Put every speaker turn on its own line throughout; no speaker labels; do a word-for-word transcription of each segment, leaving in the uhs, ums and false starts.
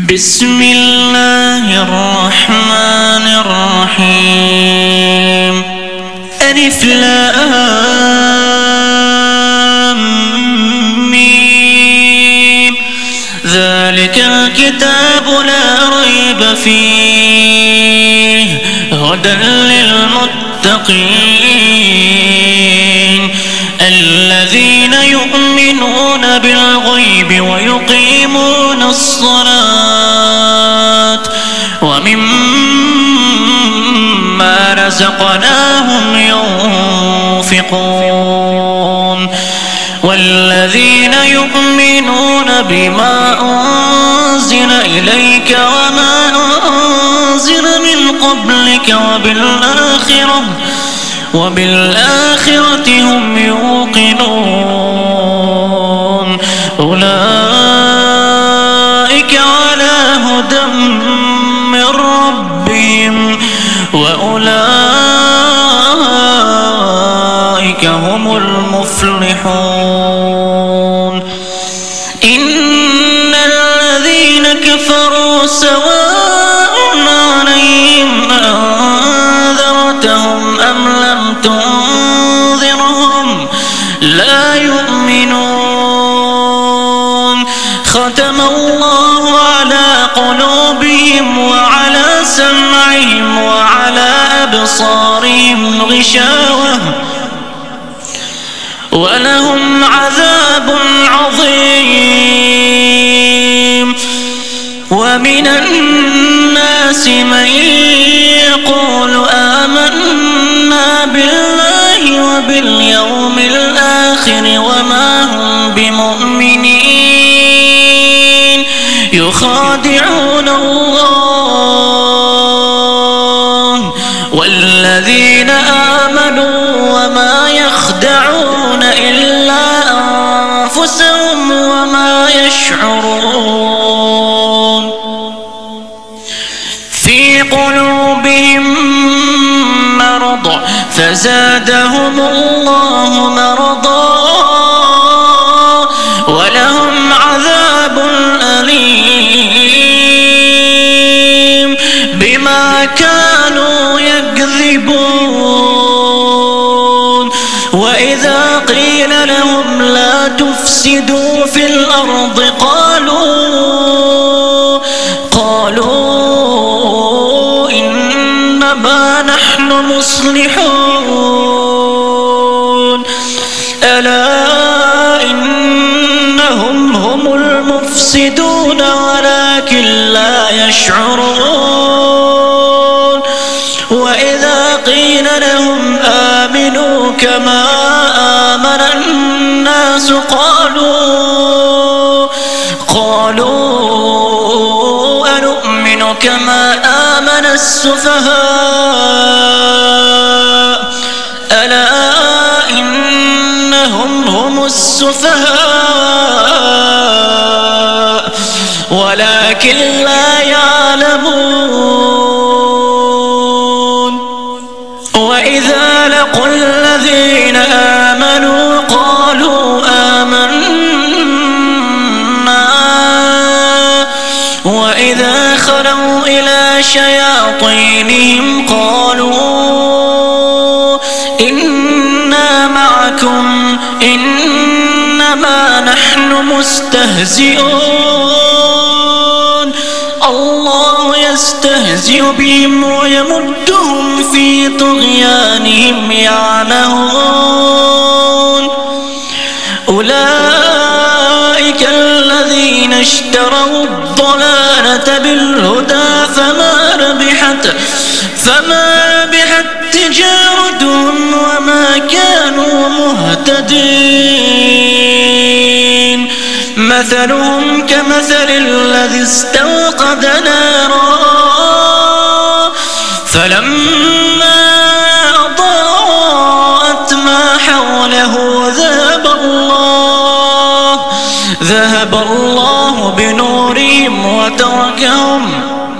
بسم الله الرحمن الرحيم ألف لام ميم ذلك الكتاب لا ريب فيه هدى للمتقين الذين يؤمنون بالغيب ويقيمون الصلاة ومما رزقناهم ينفقون والذين يؤمنون بما أنزل إليك وما أنزل من قبلك وبالآخرة وبالآخرة هم يوقنون أولئك على هدى من ربهم وأولئك هم المفلحون إن الذين كفروا سواء عليهم أنذرتهم أم لم تنذرهم لا يؤمنون ختم الله على قلوبهم وعلى سمعهم وعلى أبصارهم غشاوة ولهم عذاب عظيم ومن الناس من يقول آمنا بالله وباليوم الآخر وما هم بمؤمنين يخادعون الله والذين آمنوا وما يخدعون إلا أنفسهم وما يشعرون في قلوبهم مرض فزادهم الله مرضا ولهم عذاب أليم بما كانوا يكذبون وإذا قيل لهم لا تفسدوا في الأرض قالوا قالوا إنما نحن مصلحون ألا إنهم هم المفسدون ولكن لا يشعرون وإذا قيل لهم آمنوا كما آمن الناس قالوا قالوا أنؤمن كما آمن السفهاء ألا إنهم هم السفهاء ولكن لا يعلمون وإذا لقوا الذين آمنوا قالوا آمنا وإذا خلوا إلى شياطينهم قالوا إنا معكم إنما نحن مستهزئون الله يستهزئ بهم ويمدهم في طغيانهم يعمهون أولئك الذين اشتروا الضلالة بالهدى فما ربحت فما ربحت تجارتهم وما كانوا مهتدين مثلهم كمثل الذي استوقد نارا فلما أضاءت ما حوله ذهب الله ذهب الله بنورهم وتركهم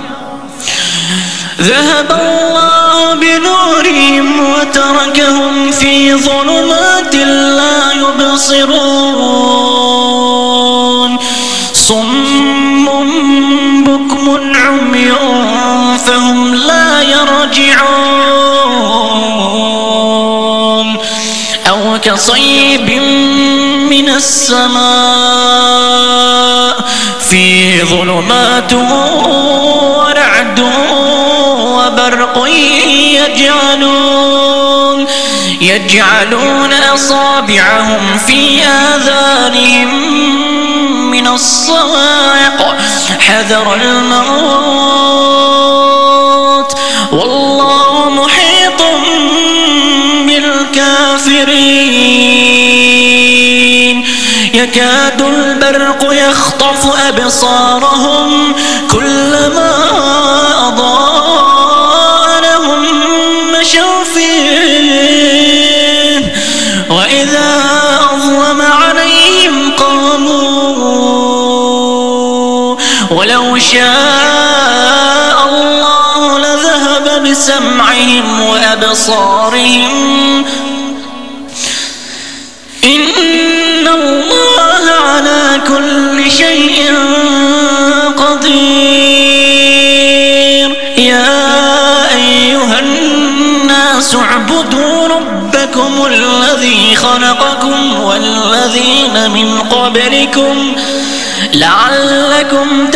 ذهب الله بنورهم وتركهم في ظلمات لا يبصرون صم فهم لا يرجعون أو كصيب من السماء فيه ظلمات ورعد وبرق يجعلون يجعلون أصابعهم في آذانهم من الصواعق حذر الموت والله محيط بالكافرين يكاد البرق يخطف أبصارهم كلما أضاء لهم مشوا فيه وإذا أظلم عليهم قاموا ولو شاء الله لذهب بسمعهم وأبصارهم إن الله على كل شيء قدير يا أيها الناس اعبدوا ربكم الذي خلقكم والذين من قبلكم لعلكم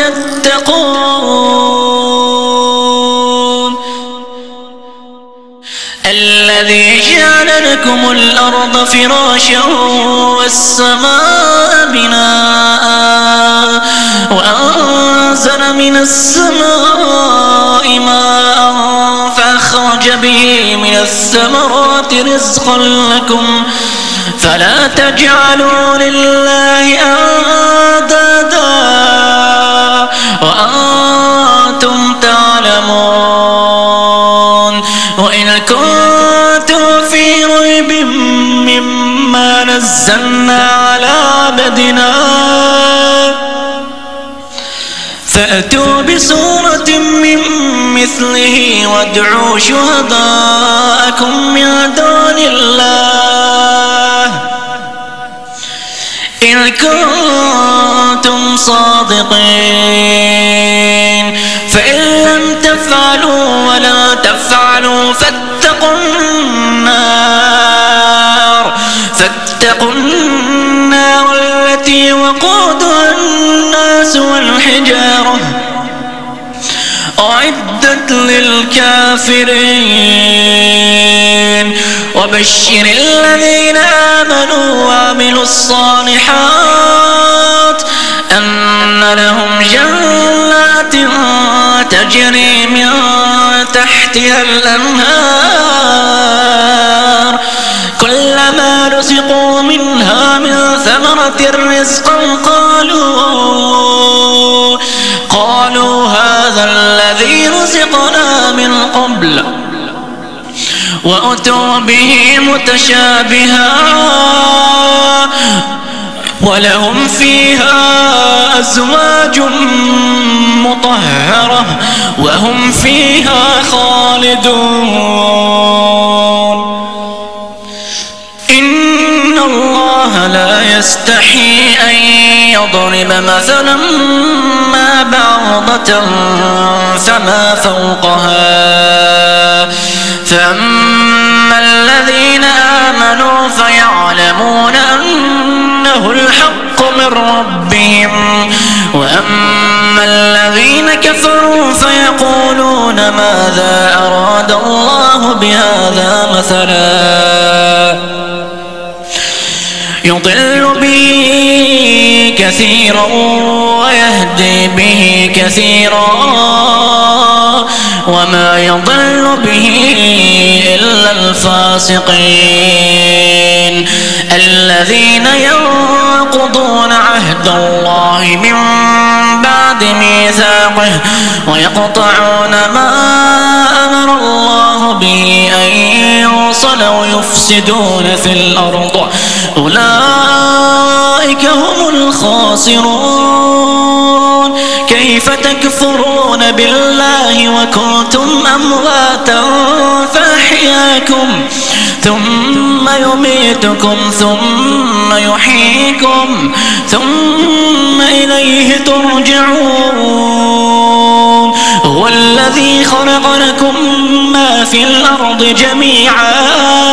تتقون الذي جعل لكم الأرض فراشا والسماء بناء وأنزل من السماء ماء فأخرج به من الثمرات رزقا لكم فلا تجعلوا لله أندادا وأنتم تعلمون وإن كنتم في ريب مما نزلنا على عبدنا فأتوا بسورة من مثله وادعوا شهداءكم من دون الله إن كنتم صادقين فإن لم تفعلوا ولا تفعلوا فاتقوا النار فاتقوا النار التي وقودها الناس والحجارة أعدت للكافرين وبشر الذين آمنوا وعملوا الصالحات أن لهم جنات تجري من تحتها الأنهار كلما رزقوا منها من ثمرة رزقا قالوا قالوا هذا الذي رزقنا من قبل وأتوا به متشابها ولهم فيها أزواج مطهرة وهم فيها خالدون إن الله لا يستحي أن يضرب مثلا ما بعوضة فما فوقها فأما الذين آمنوا فيعلمون أنه الحق من ربهم وأما الذين كفروا فيقولون ماذا أراد الله بهذا مثلا يضل به كثيرا ويهدي به كثيرا وما يضل به إلا الفاسقين الذين ينقضون عهد الله من بعد ميثاقه ويقطعون ما أمر الله به أن يوصل ويفسدون في الأرض أولئك هم الخاسرون كيف تكفرون بالله وكنتم أمواتا فأحياكم ثم يميتكم ثم يحييكم ثم إليه ترجعون هو الذي خلق لكم ما في الأرض جميعا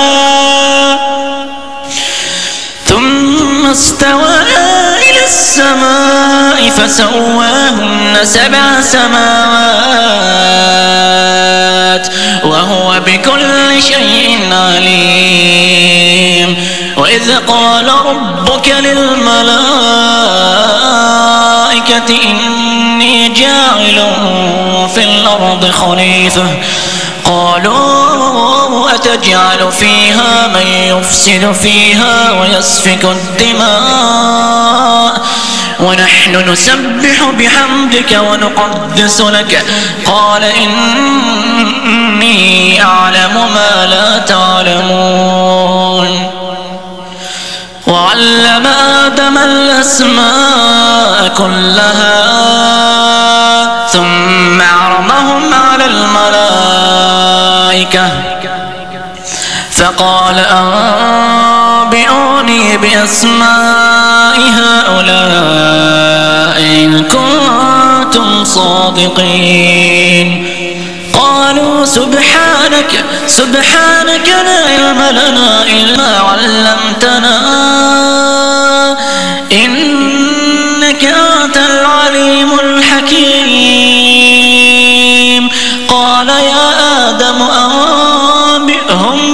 ثم استوى إلى السماء فسواهن سبع سماوات وهو بكل شيء عليم. وإذ قال ربك للملائكة إني جاعل في الأرض خليفة قالوا أتجعل فيها من يفسد فيها ويسفك الدماء ونحن نسبح بحمدك ونقدس لك قال إني أعلم ما لا تعلمون. وعلم آدم الأسماء كلها ثم عرضهم على الملائكة فقال أنبئوني بأسماء هؤلاء إن كنتم صادقين. قالوا سبحانك سبحانك لا علم لنا إلا ما علمتنا إنك أنت العليم الحكيم. قال يا آدم أنبئهم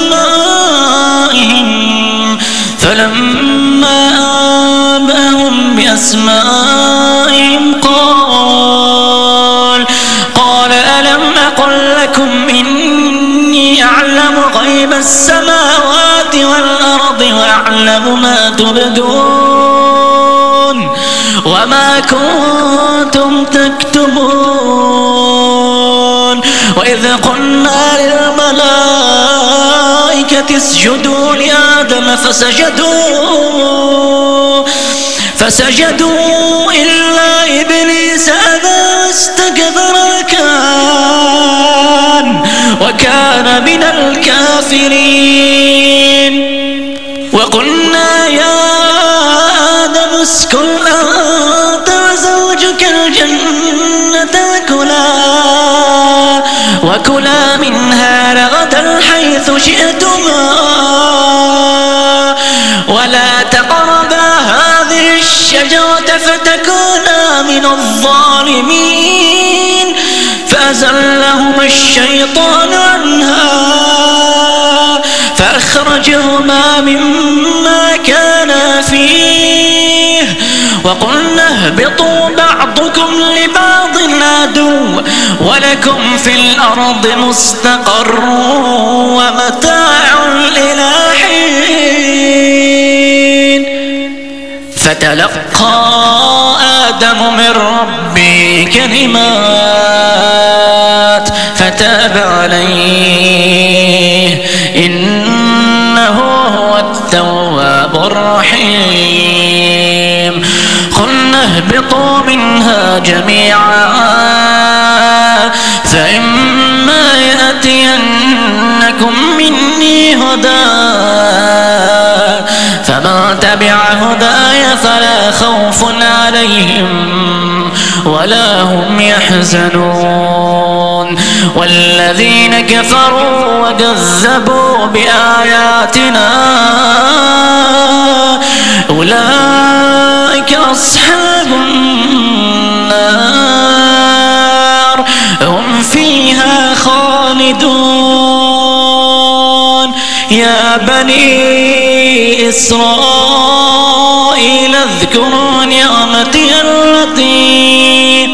بأسمائهم فلما أنبأهم بأسمائهم قال قال ألم أقل لكم إني أعلم غيب السماوات والأرض وأعلم ما تبدون وما كنتم تكتمون. وإذ قلنا للملائكة اسجدوا لآدم فسجدوا فسجدوا إلا إبليس أبى واستكبر وكان وكان من الكافرين. وقلنا يا آدم اسكن أنت وزوجك الجنة وكلا وكلا منها رغدا حيث شئتما ولا تقربا هذه الشجرة فتكونا من الظالمين. فأزلهما الشيطان عنها فأخرجهما مما كانا فيه وقلنا اهبطوا بعضكم لبعض عدو ولكم في الأرض مستقر ومتاع إلى حين. فتلقى آدم من ربه كلمات فتاب عليه إنه هو التواب الرحيم. قلنا اهبطوا منها جميعا فإما يأتينكم مني هدى فمن تبع هداي فلا خوف عليهم ولا هم يحزنون. والذين كفروا وكذبوا بآياتنا أولئك أصحاب النار هم فيها خالدون. يا بني إسرائيل اذكروا نعمتي التي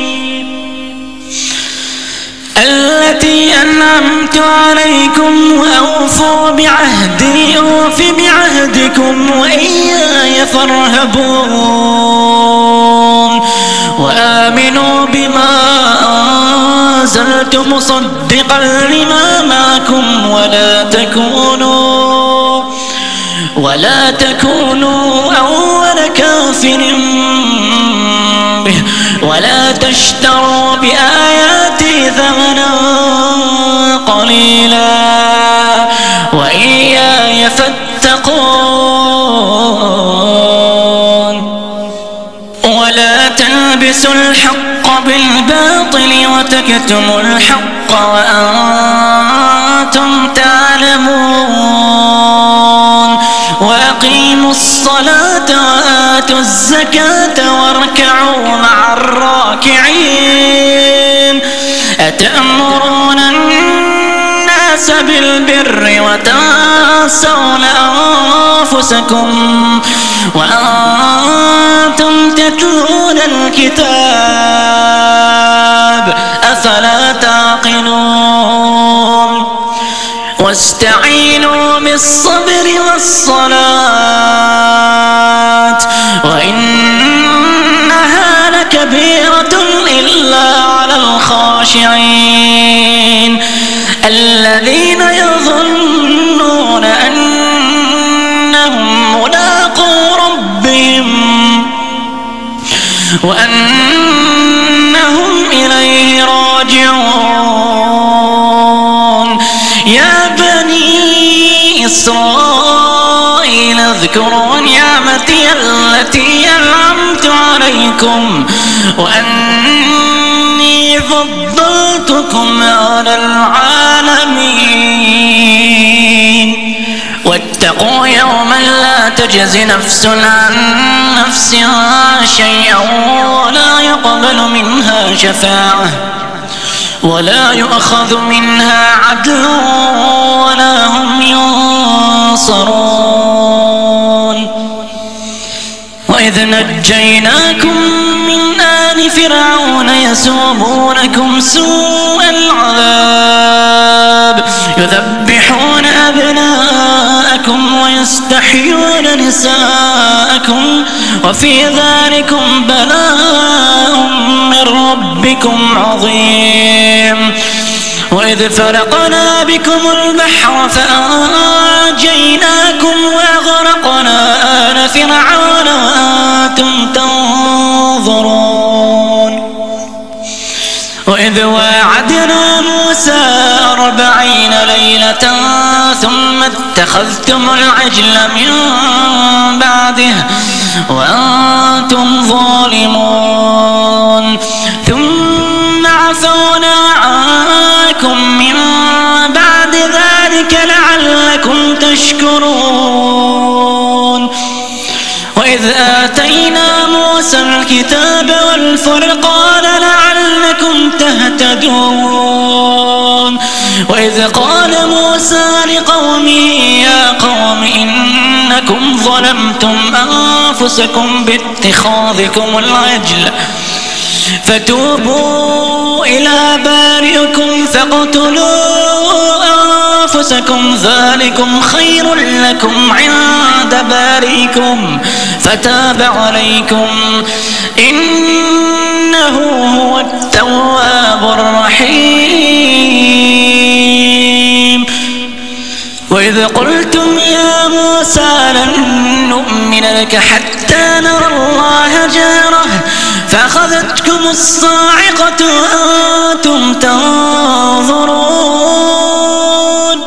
التي أنعمت عليكم وأوفوا بعهدي أوف بعهدكم وإياي فارهبون. وآمنوا بما أنزلت مصدقا لما معكم ولا تكونوا ولا تكونوا أول كافر به ولا تشتروا بآياتي ثمنا قليلا وإياي فاتقون. ولا تلبسوا الحق بالباطل تكتموا الحق وأنتم تعلمون وأقيموا الصلاة وآتوا الزكاة واركعوا مع الراكعين أتأمرون الناس بالبر وتنسون أنفسكم وأنتم تتلون الكتاب أفلا تعقلون واستعينوا بالصبر والصلاة وإنها لكبيرة إلا على الخاشعين الذين يظنون أنهم ملاقو ربهم وأنهم إليه راجعون يا بني إسرائيل اذكروا نعمتي التي أنعمت عليكم وأني فضلتكم على العالمين واتقوا يوما لا تجزي نفس عن نفس شيئا ولا يقبل منها شفاعة ولا يؤخذ منها عدل ولا هم ينصرون وإذ نجيناكم من آل فرعون يسومونكم سوء العذاب يذبحون أبناءكم ويستحيون نساءكم وفي ذلكم بلاء من ربكم عظيم وإذ فرقنا بكم البحر فأنجيناكم وأغرقنا آل فرعون وأنتم تنظرون وإذ واعدنا موسى أربعين ليلة ثم اتخذتم العجل من بعده وأنتم ظالمون ثم عفونا عنكم من بعد ذلك لعلكم تشكرون وإذ آتينا موسى الكتاب والفرقان لعلكم تهتدون وإذ قال موسى لقومه يا قوم إنكم ظلمتم أنفسكم باتخاذكم العجل فتوبوا إلى بارئكم فاقتلوا أنفسكم ذلكم خير لكم عند بارئكم فتاب عليكم إنه هو التواب الرحيم وإذ قلتم يا موسى لن نؤمن لك حتى نرى الله جهرة فأخذتكم الصاعقة وأنتم تنظرون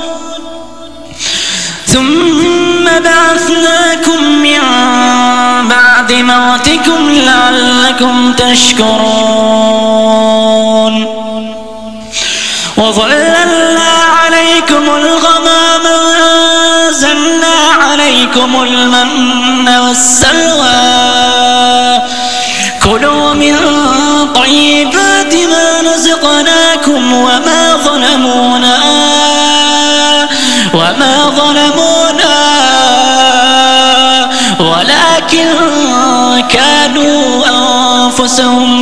ثم بعثناكم من بعد موتكم لعلكم تشكرون وظللنا عليكم الغمام وأنزلنا عليكم المن والسلوى كلوا من طيبات ما رزقناكم وما ظلمونا وما ظلمونا ولكن كانوا أنفسهم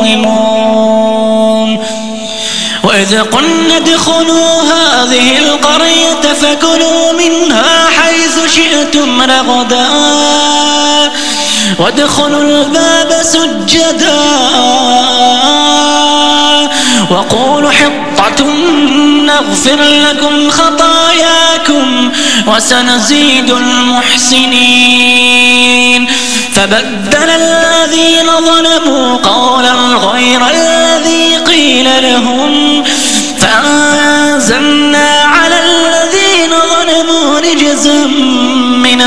يظلمون وإذ قلنا ادخلوا هذه القرية فكلوا منها حيث شئتم رغدا وادخلوا الباب سجدا وقولوا حطة نغفر لكم خطاياكم وسنزيد المحسنين فبدل الذين ظلموا قولا غير الذي قيل لهم فأنزلنا على الذين ظلموا رجزا من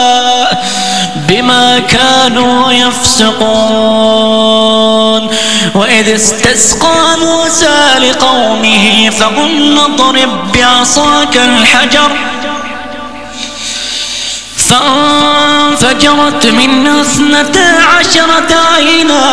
السماء بما كانوا يفسقون وإذ استسقى موسى لقومه فقلنا اضرب بعصاك الحجر فانفجرت منه اثنتا عشرة عينا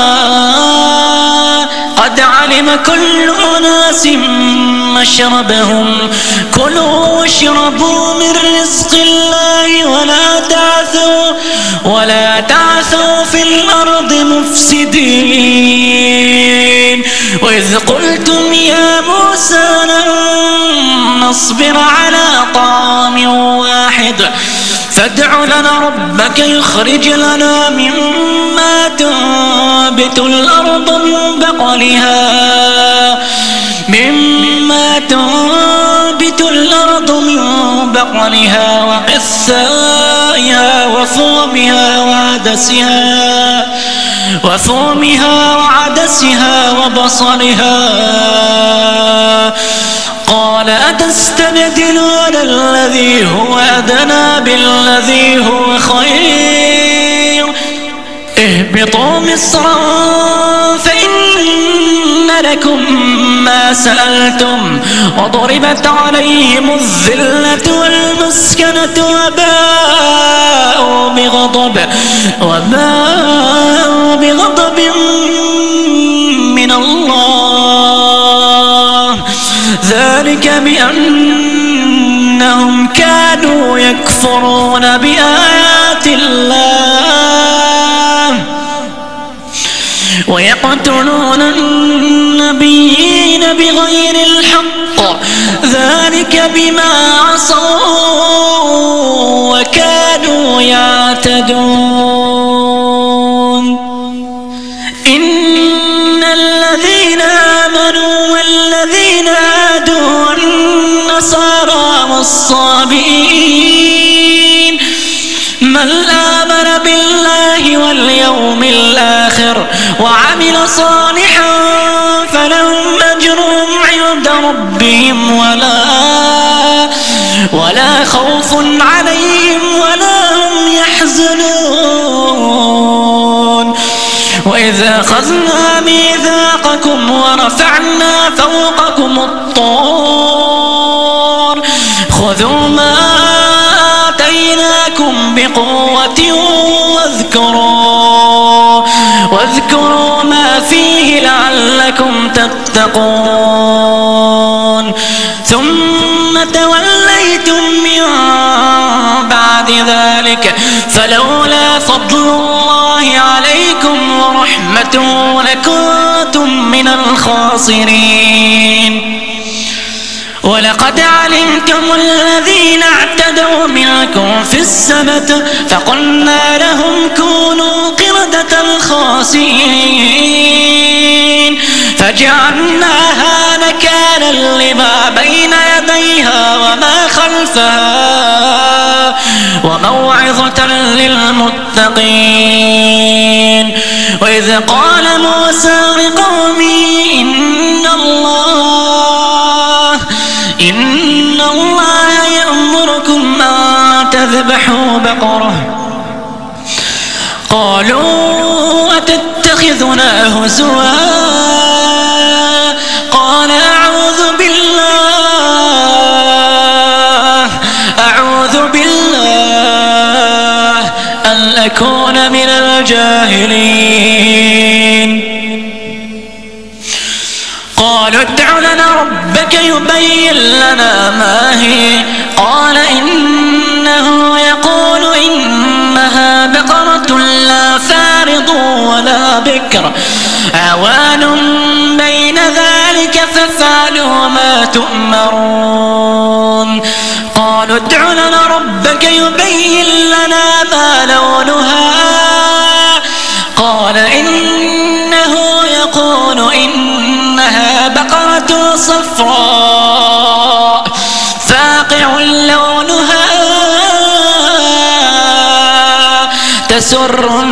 قد علم كل أناس مشربهم كلوا واشربوا من رزق الله ولا تعثوا ولا تعثوا في الأرض مفسدين وإذ قلتم يا موسى لن نصبر على طعام واحد فادع لنا ربك يخرج لنا مما تنبت الأرض من بقلها مما تنبت الأرض من بقلها وقثائها وفومها وعدسها وفومها وعدسها وبصلها قال أتستبدلون الذي هو أدنى بالذي هو خير اهبطوا مصرا فإن لكم ما سألتم وضربت عليهم الذلة والمسكنة وباءوا بغضب وباءوا بغضب من الله ذلك بأنهم كانوا يكفرون بآيات الله ويقتلون النبيين بغير الحق ذلك بما عصوا وكانوا يعتدون إن الذين آمنوا والذين هادوا والنصارى والصابئين من آمن بالله واليوم الآخر وعمل صالحا فلهم أجرهم عند ربهم ولا ولا خوف عليهم ولا هم يحزنون وإذا أخذنا ميثاقكم ورفعنا فوقكم الطور خذوا ما آتيناكم بقوة واذكروا واذكروا ما فيه لعلكم تتقون ثم توليتم من بعد ذلك فلولا فضل الله عليكم ورحمته لكنتم من الخاسرين ولقد علمتم الذين اعتدوا منكم في السبت فقلنا لهم كونوا قردة خاسئين فجعلناها نكالا لما بين يديها وما خلفها وموعظة للمتقين وإذ قال موسى لقومه إن الله إن الله يأمركم أن تذبحوا بقرة قالوا أتتخذنا هزوا قال أعوذ بالله أعوذ بالله أن أكون من الجاهلين قالوا ادع لنا ربك يبين لنا ما هي قال إنه يقول إنها بقرة لا فارض ولا بكر عوان بين ذلك فافعلوا ما تؤمرون قالوا ادع لنا ربك يبين لنا ما لونها قال إنه يقول إنها بقرة صفراء فاقع لونها تسر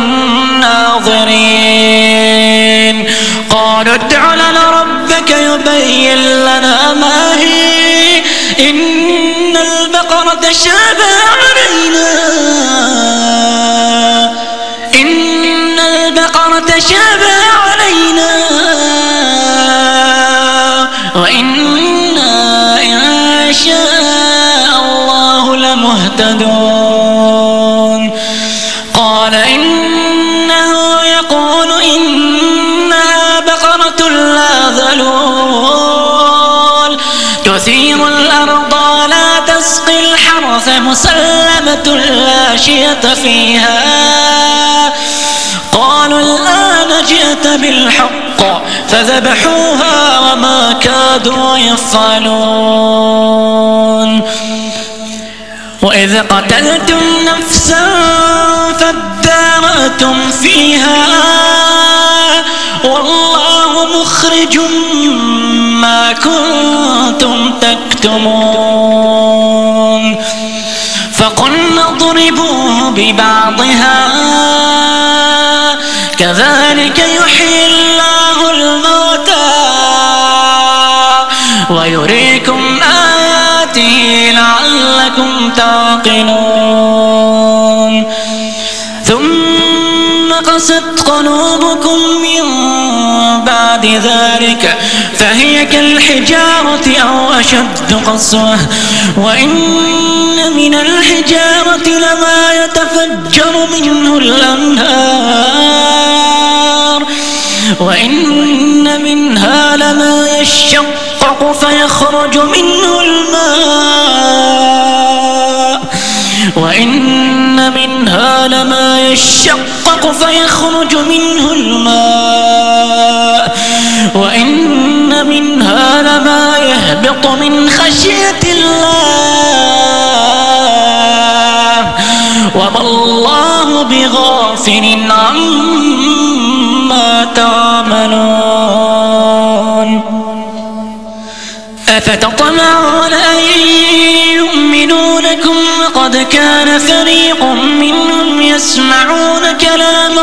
الناظرين قالوا ادع لنا ربك يبين لنا ما هي إن البقرة شابه علينا إن البقرة شابه علينا علينا وإنا إن شاء الله لمهتدون قال إنه يقول إنها بقرة لا ذلول تثير الأرض لا تسقي الحرث مسلمة لا شية فيها قالوا الآن جئت بالحق فذبحوها وما كادوا يفعلون وإذ قتلتم نفسا فادارأتم فيها والله مخرج ما كنتم تكتمون فقلنا اضربوه ببعضها كذلك يحيي الله الموتى ويريكم آياته لعلكم تعقلون ثم قست قلوبكم من بعد ذلك فهي كالحجارة أو أشد قسوة وإن من الحجارة لما يتفجر منه الأنهار وإن منها لما يشقق فيخرج منه الماء وإن منها لما يشقق فيخرج منه الماء وإن منها لما يهبط من خشية الله وما الله بغافل عما تعملون أفتطمعون أن يؤمنوا لكم وقد كان فريق منهم يسمعون كلام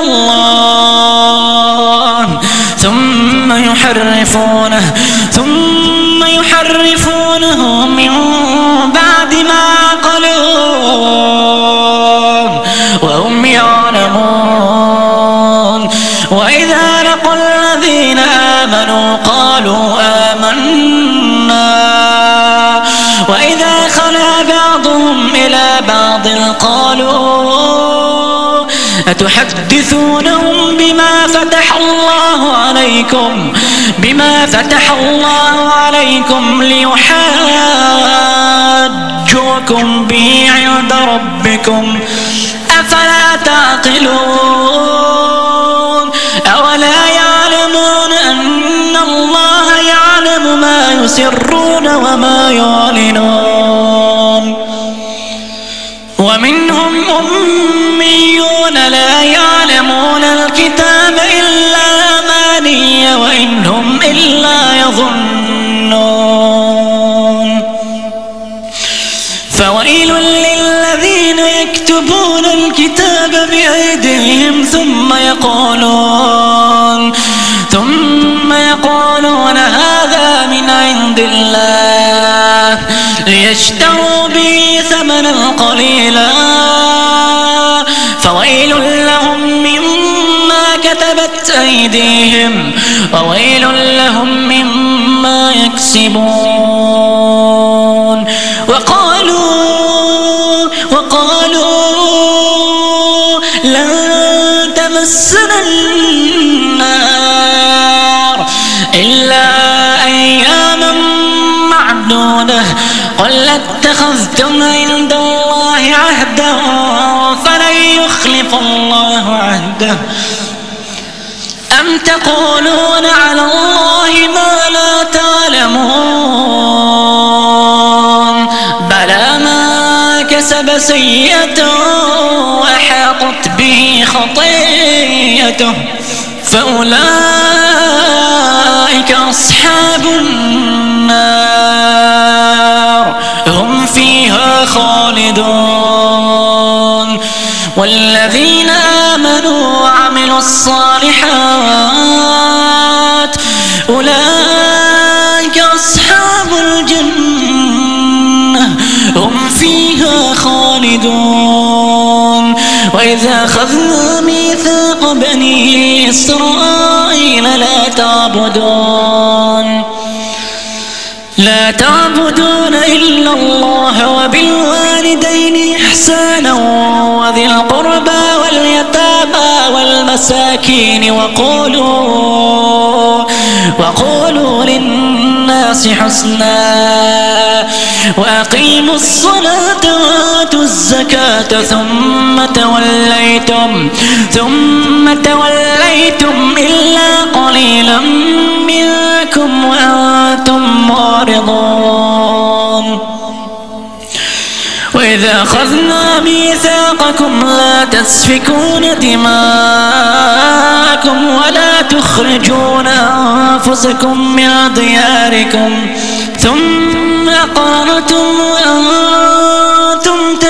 الله ثم يحرفونه ثم يحرفونه من بعد ما عقلوه وهم يعلمون وإذا لقوا الذين آمنوا قالوا آمنا وإذا خلا بعضهم إلى بعض قالوا أتحدثونهم بما فتح الله عليكم بما فتح الله عليكم ليحاجوكم به عند ربكم أفلا تعقلون أولا يعلمون أن الله يعلم ما يسرون وما يعلنون ومنهم أميون لا يعلمون الكتاب إلا أماني وإن هم إلا يظنون فويل للذين يكتبون الكتاب بأيديهم ثم يقولون ثم يقولون هذا من عند الله ليشتروا به ثمنا قليلا فويل لهم مما كتبت أيديهم وويل لهم مما يكسبون وقالوا وقالوا لن تمسنا النار إلا أياما معدودة قل اتخذتم عند الله عهدا فلن يخلف الله عهده أم تقولون على الله ما لا تعلمون بلى ما كسب سيئة وأحاطت به خطيئته فأولئك أصحاب النار هم فيها خالدون والذين آمنوا وعملوا الصالحات أولئك أصحاب الجنة هم فيها خالدون وإذا أخذنا ميثاق بني إسرائيل إسرائيل لا تعبدون لا تعبدون إلا الله وبالوالدين إحسانا وذي القربى واليتامى والمساكين وقولوا وقولوا للناس حسنا وأقيموا الصلاة وآتوا الزكاة ثم توليتم ثم توليتم إلا قليلا منكم وأنتم معرضون وإذا أخذنا ميثاقكم لا تسفكون دماءكم ولا تخرجون أنفسكم من دياركم ثم أقررتم وأنتم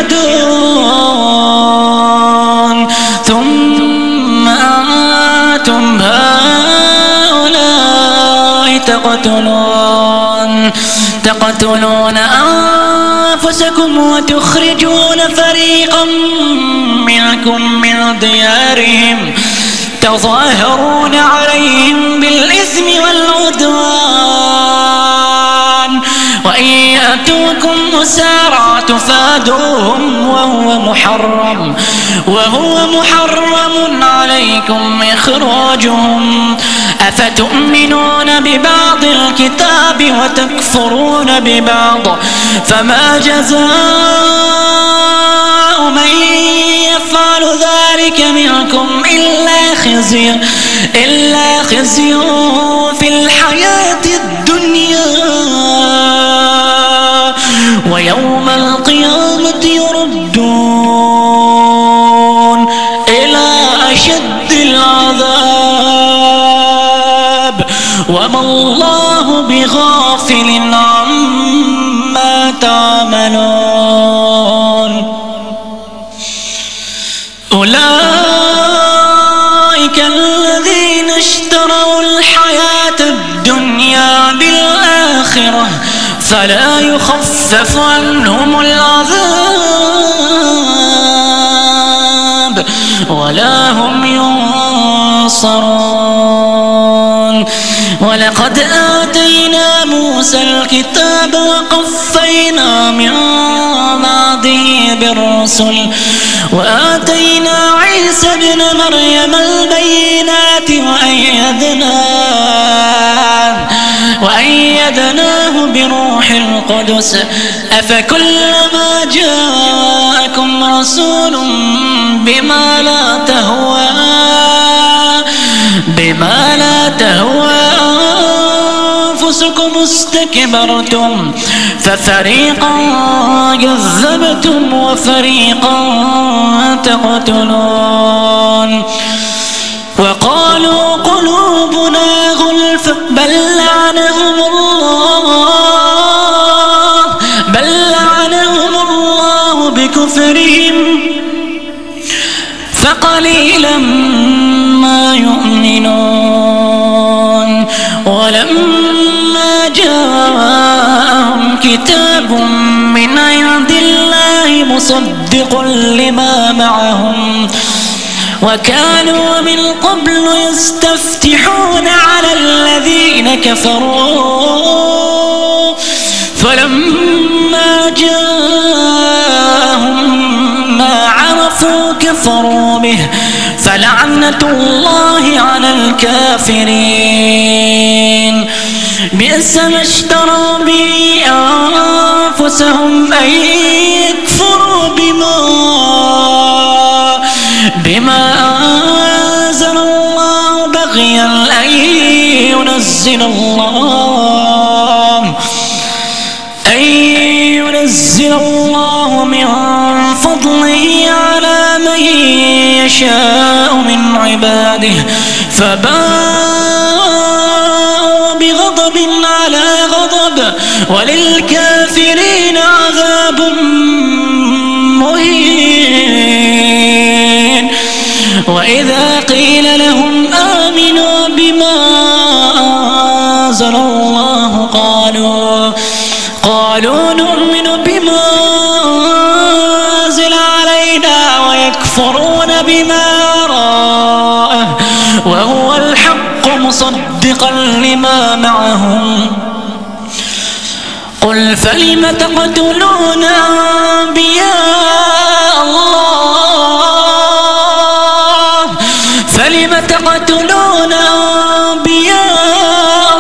تشهدون ثم أنتم هؤلاء تقتلون تقتلون أنفسكم وتخرجون فريقا منكم من ديارهم تظاهرون عليهم بالإثم والعدوان وإن يأتوكم أسارى تفادوهم وهو محرم وهو محرم عليكم إخراجهم أفتؤمنون ببعض الكتاب وتكفرون ببعض فما جزاء من يفعل ذلك منكم إلا خزي إلا خزي في الحياة الدنيا ويوم القيامة يردون إلى أشد العذاب وما الله بغافل عما تعملون أولئك الذين اشتروا الحياة الدنيا بالآخرة فلا يخفف عنهم العذاب ولا هم ينصرون ولقد آتينا موسى الكتاب وقفينا من بعده بالرسل وآتينا عيسى ابن مريم البينات وأيدناه وأيدناه بروح القدس أفكلما جاءكم رسول بما لا تهوى بما لا تهوى أنفسكم استكبرتم ففريقا كذبتم وفريقا تقتلون وقالوا قلوبنا غلف بل لعنهم الله بل لعنهم الله بكفرهم فقليلا ما يؤمنون ولما جاءهم كتاب من عند الله مصدق لما معهم وكانوا من قبل يستفتحون على الذين كفروا فلما جاءهم ما عرفوا كفروا به فلعنة الله على الكافرين بئس ما اشتروا به أنفسهم أن يكفروا بما بما أنزل الله بغيا أن ينزل الله أن ينزل الله من فضله على من يشاء من عباده فباءوا بغضب على غضب وللكافرين عذاب مهين وإذا قيل لهم آمنوا بما أنزل الله قالوا قالوا نؤمن بما أنزل علينا ويكفرون بما وراءه وهو الحق مصدقا لما معهم قل فلم تقتلون أنبياء الله فلم تقتلون أنبياء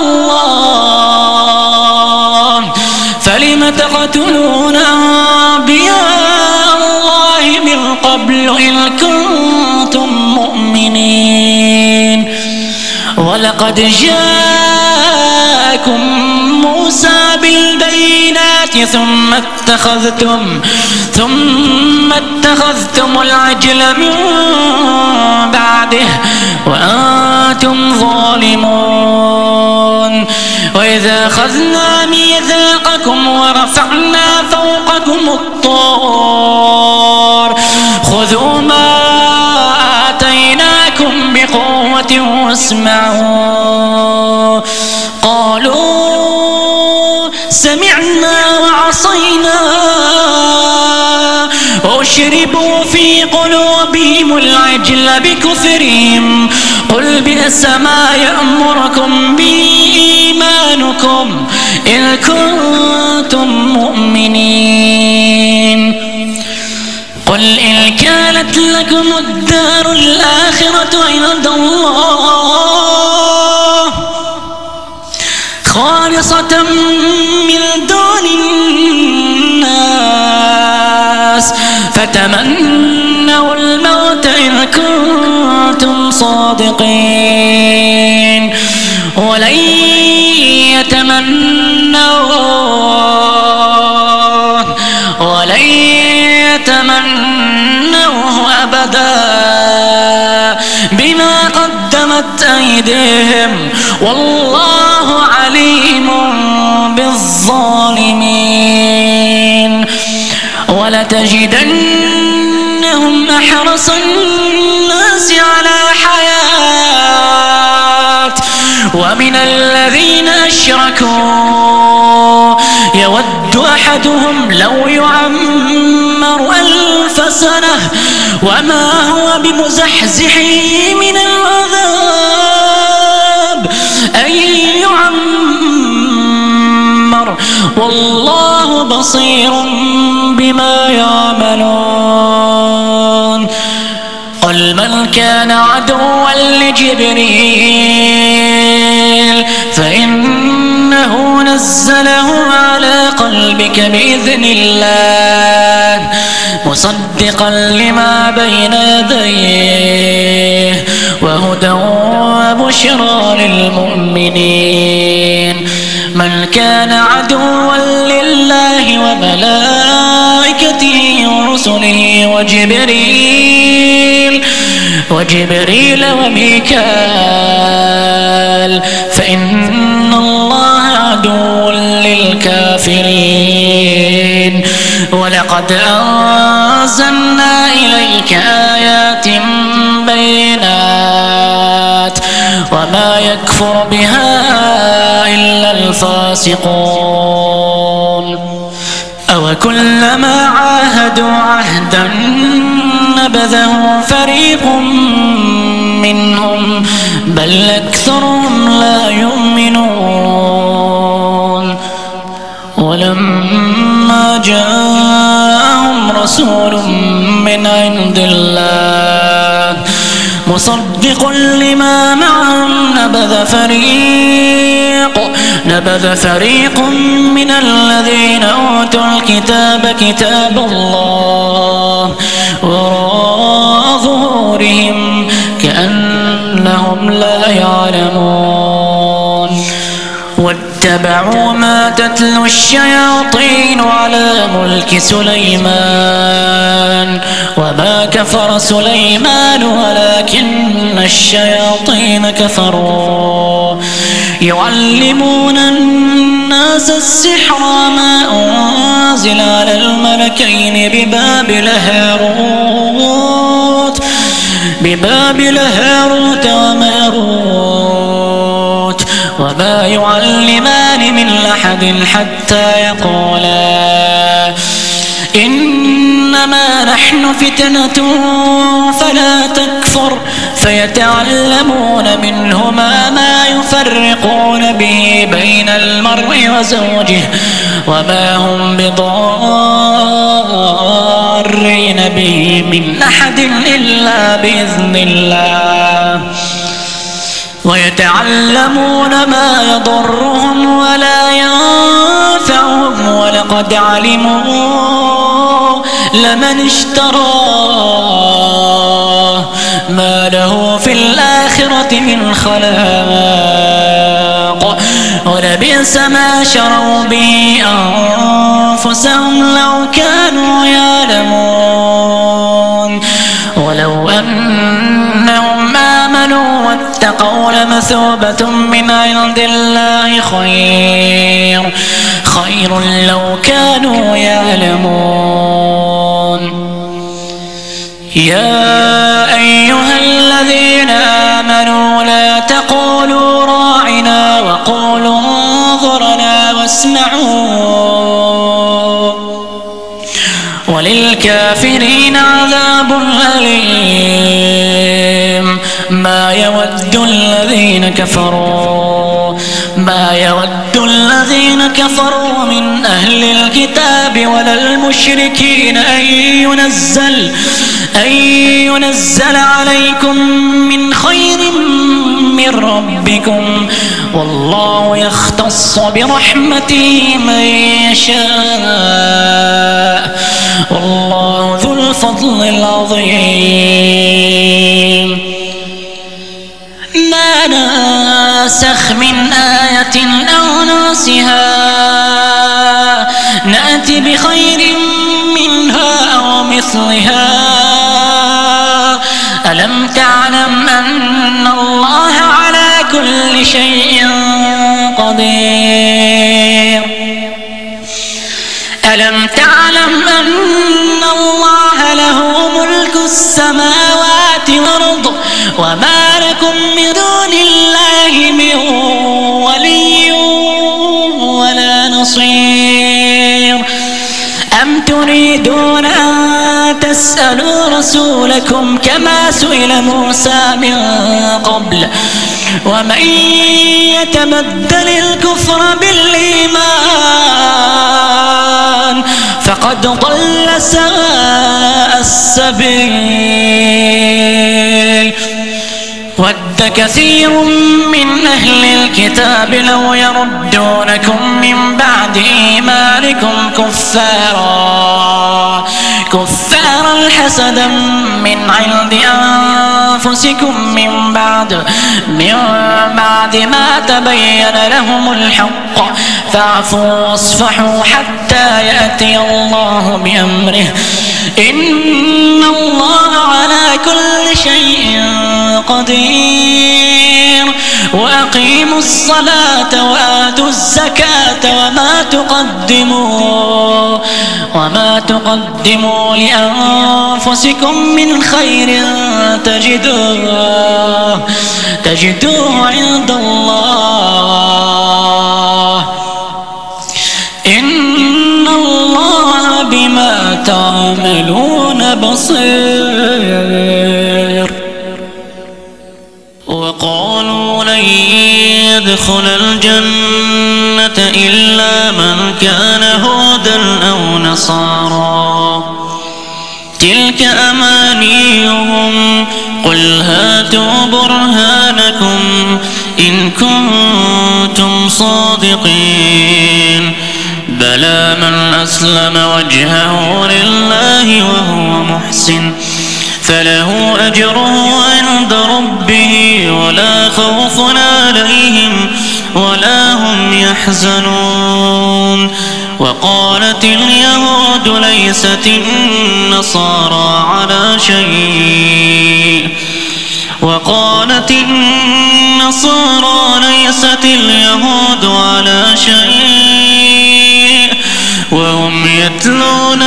الله فلم تقتلون أنبياء الله من قبل إن كنتم مؤمنين ولقد جاءكم موسى بالبينات ثم اتخذتم ثم اتخذتم العجل من بعده وأنتم ظالمون وإذا أخذنا ميثاقكم ورفعنا فوقكم الطور خذوا ما آتيناكم بقوة واسمعوا قالوا سمعنا وعصينا وأشربوا في قلوبهم العجل بكفرهم قل بئس ما يأمركم به إيمانكم إن كنتم مؤمنين قل إن كانت لكم الدار الآخرة عند الله خالصة من دون الناس فتمنوا الموت إن كنتم صادقين ولن يتمنوه ولن يتمنوه أبدا بما قدمت أيديهم والله عليم بالظالمين ولتجدنهم أحرص الناس على حياة ومن الذين أشركوا يود أحدهم لو يعمر ألف سنة وما هو بمزحزحه من العذاب أن يعمر والله بصير بما يعملون قل من كان عدوا لجبريل فإنه نزله على قلبك بإذن الله مصدقا لما بين يديه وهدى وبشرى للمؤمنين من كان عدوا لله وملائكته ورسله وجبريل وجبريل وميكال فإن الله عدو للكافرين ولقد أنزلنا إليك آيات بينات وما يكفر بها إلا الفاسقون أوكلما عاهدوا عهدا نبذه فريق منهم بل أكثرهم لا يؤمنون ولما جاءهم رسول من عند الله مصدق لما معهم نبذ فريق نبذ فريق من الذين أوتوا الكتاب كتاب الله وراء ظهورهم كأنهم لا يعلمون واتبعوا ما تتلو الشياطين على ملك سليمان وما كفر سليمان ولكن الشياطين كفروا يعلمون الناس السحر ما أنزل على الملكين ببابل هاروت ببابل هاروت وماروت وما يعلمان من أحد حتى يقولا إنما نحن فتنة فلا تكفر فيتعلمون منهما ما يفرقون به بين المرء وزوجه وما هم بضارين به من أحد إلا بإذن الله ويتعلمون ما يضرهم ولا ينفعهم ولقد علموا لمن اشتراه ما له في الآخرة من خلاق ولبئس ما شروا به أنفسهم لو كانوا يعلمون ولو أنهم آمنوا واتقوا لمثوبة من عند الله خير خير لو كانوا يعلمون يا أيها الذين آمنوا لا تقولوا راعنا وقولوا انظرنا واسمعوا وللكافرين عذاب أليم ما يود الذين كفروا ما يود الذين كفروا من أهل الكتاب ولا المشركين أن ينزل أن ينزل عليكم من خير من ربكم والله يختص برحمته من يشاء والله ذو الفضل العظيم ما ناسخ من آية أو ننسها نأتي بخير منها أو مثلها ألم تعلم أن الله على كل شيء قدير ألم تعلم أن الله له ملك السماوات والأرض وما لكم من دون الله من ولي ولا نصير أم تريدون أن تسألوا رسولكم كما سئل موسى من قبل ومن يتبدل الكفر بالإيمان فقد ضل سواء السبيل ود كثير من أهل الكتاب لو يردونكم من بعد إيمانكم كفارا كفارا حسدا من عند أنفسكم من بعد من بعد ما تبين لهم الحق فاعفوا واصفحوا حتى يأتي الله بأمره إن الله على كل شيء قدير وأقيموا الصلاة وآتوا الزكاة وما تقدموا وما تقدموا لأنفسكم من خير تجدوه تجدوه عند الله إن الله بما تعملون بصير وقالوا لن يدخل الجنة إلا من كان هودا أو نصارى تلك أمانيهم قل هاتوا برهانكم إن كنتم صادقين بلى من أسلم وجهه لله وهو محسن فله أجره عند ربه ولا خوف عليهم ولا هم يحزنون وقالت اليهود ليست النصارى على شيء وقالت النصارى ليست اليهود على شيء وهم يتلون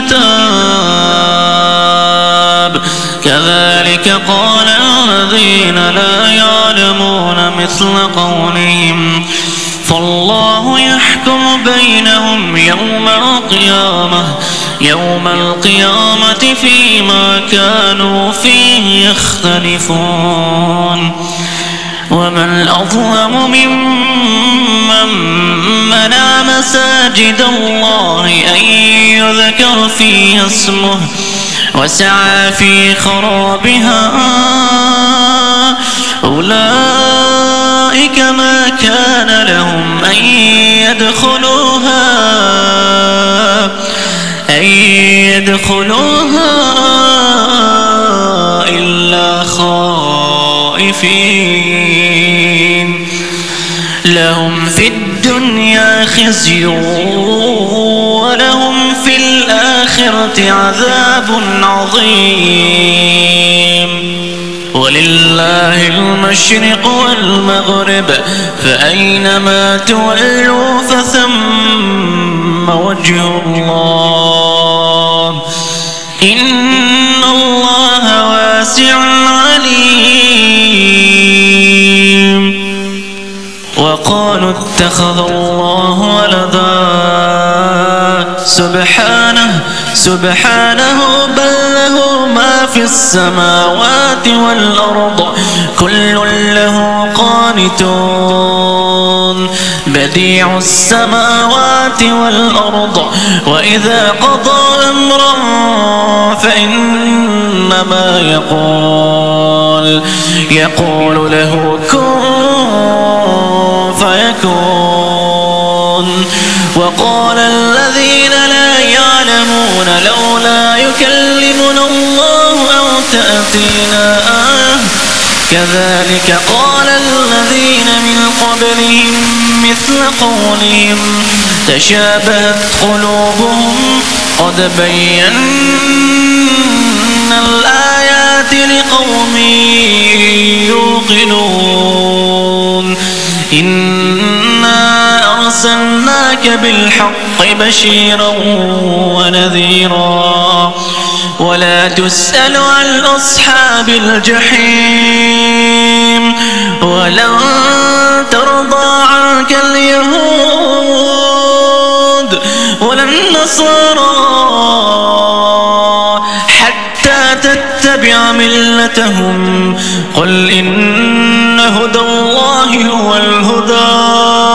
الكتاب كذلك قال الذين لا يعلمون مثل قولهم فالله يحكم بينهم يوم القيامة يوم القيامة فيما كانوا فيه يختلفون ومن أظلم ممن منع مساجد الله أن يذكر فيها اسمه وسعى في خرابها أولئك ما كان لهم أن يدخلوها أن يدخلوها إلا خائفين لهم في الدنيا خزي ولهم في الآخرة عذاب عظيم ولله المشرق والمغرب فأينما تولوا فثم وجه الله إن الله واسع عليم. وقالوا اتخذ الله ولدا سبحانه سبحانه بل له ما في السماوات والأرض كل له قانتون بديع السماوات والأرض وإذا قضى أمرا فإنما يقول يقول له كن فيكون. وقال الذين لا يعلمون لولا يكلمنا الله أو تأتينا آية كذلك قال الذين من قبلهم مثل قولهم تشابهت قلوبهم قد بينا الآيات لقوم يوقنون إنا أرسلناك بالحق بشيرا ونذيرا ولا تسأل عن أصحاب الجحيم ولن ترضى عنك اليهود ولا النصارى حتى تتبع ملتهم قل إن هدى الله هو الهدى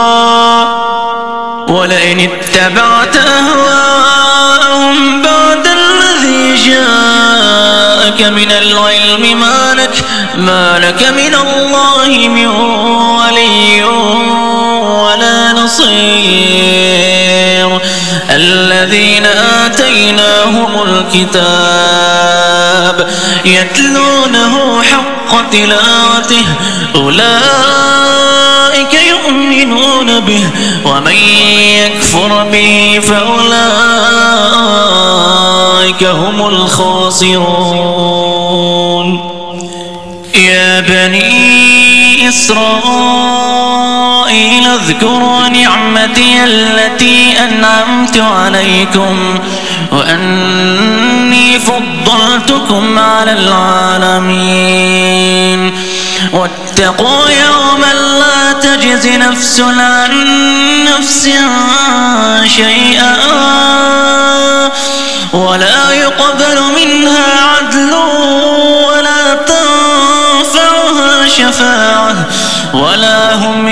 ولئن اتبعت أهواءهم بعد الذي جاءك من العلم ما لك, ما لك من الله من ولي ولا نصير. الذين آتيناهم الكتاب يتلونه حق تلاوته أولئك يؤمنون به ومن يكفر به فأولئك هم الخاسرون. يا بني إسرائيل اذكروا نعمتي التي أنعمت عليكم وأني فضلتكم على العالمين واتقوا يوما لا تجزي نفس عن نفس شيئا ولا يقبل منها عدل ولا تنفعها شفاعة ولا هم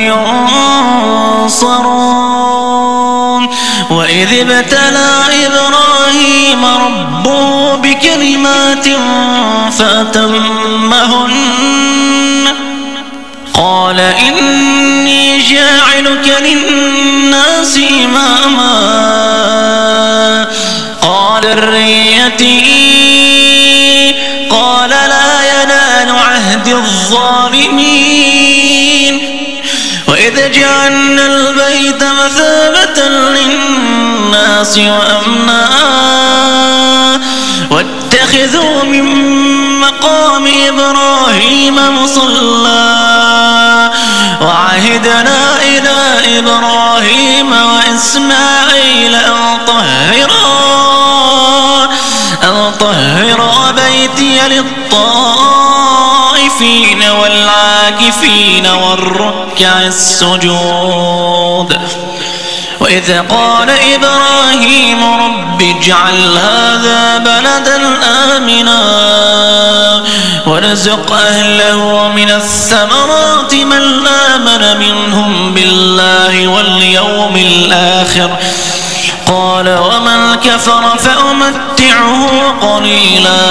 ينصرون. وإذ ابتلى إبراهيم ربه بكلمات فأتمهن قال إني جاعلك للناس إماما قال ذريتي قال لا ينال عهد الظالمين. وإذ جعلنا البيت مثابة للناس وأمنا واتخذوا من مقام إبراهيم مصلى وعهدنا إلى إبراهيم وإسماعيل أن طهرا أن طهرا بيتي للطائفين والعاكفين والركع السجود. وإذ قال إبراهيم رب اجعل هذا بلدا آمنا وارزق أهله من الثمرات من آمن منهم بالله واليوم الآخر قال ومن كفر فأمتعه قليلا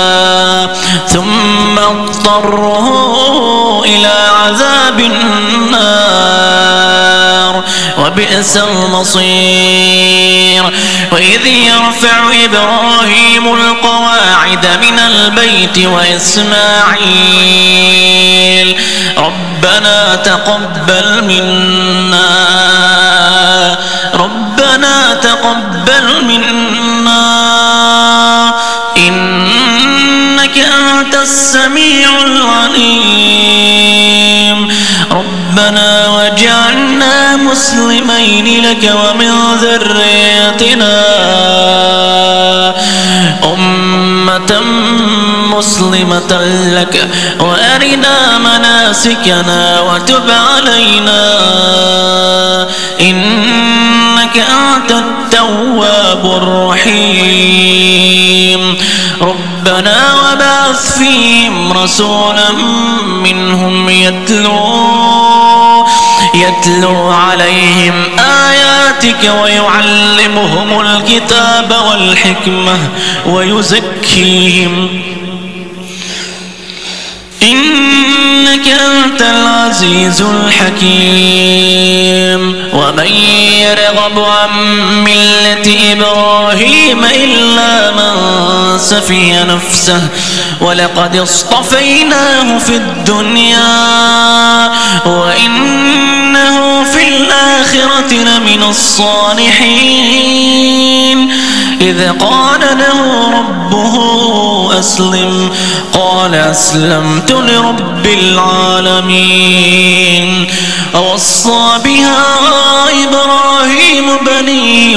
ثم اضطره إلى عذاب النار وبئس المصير وإذ يرفع إبراهيم القواعد من البيت وإسماعيل ربنا تقبل منا ربنا تقبل منا إنك أنت السميع العليم ربنا واجعلنا مسلمين لك ومن ذريتنا أمة مسلمة لك وأرنا مناسكنا وتب علينا إنك أنت التواب الرحيم ربنا وبعث فيهم رسولا منهم يتلو يتلو عليهم آياتك ويعلمهم الكتاب والحكمة ويزكيهم إنك أنت العزيز الحكيم ومن يرغب عن ملة إبراهيم إلا من سفي نفسه ولقد اصطفيناه في الدنيا وإنه في الآخرة لمن الصالحين إذ قال له ربه أسلم قال أسلمت لرب العالمين ووصى بها إبراهيم بنيه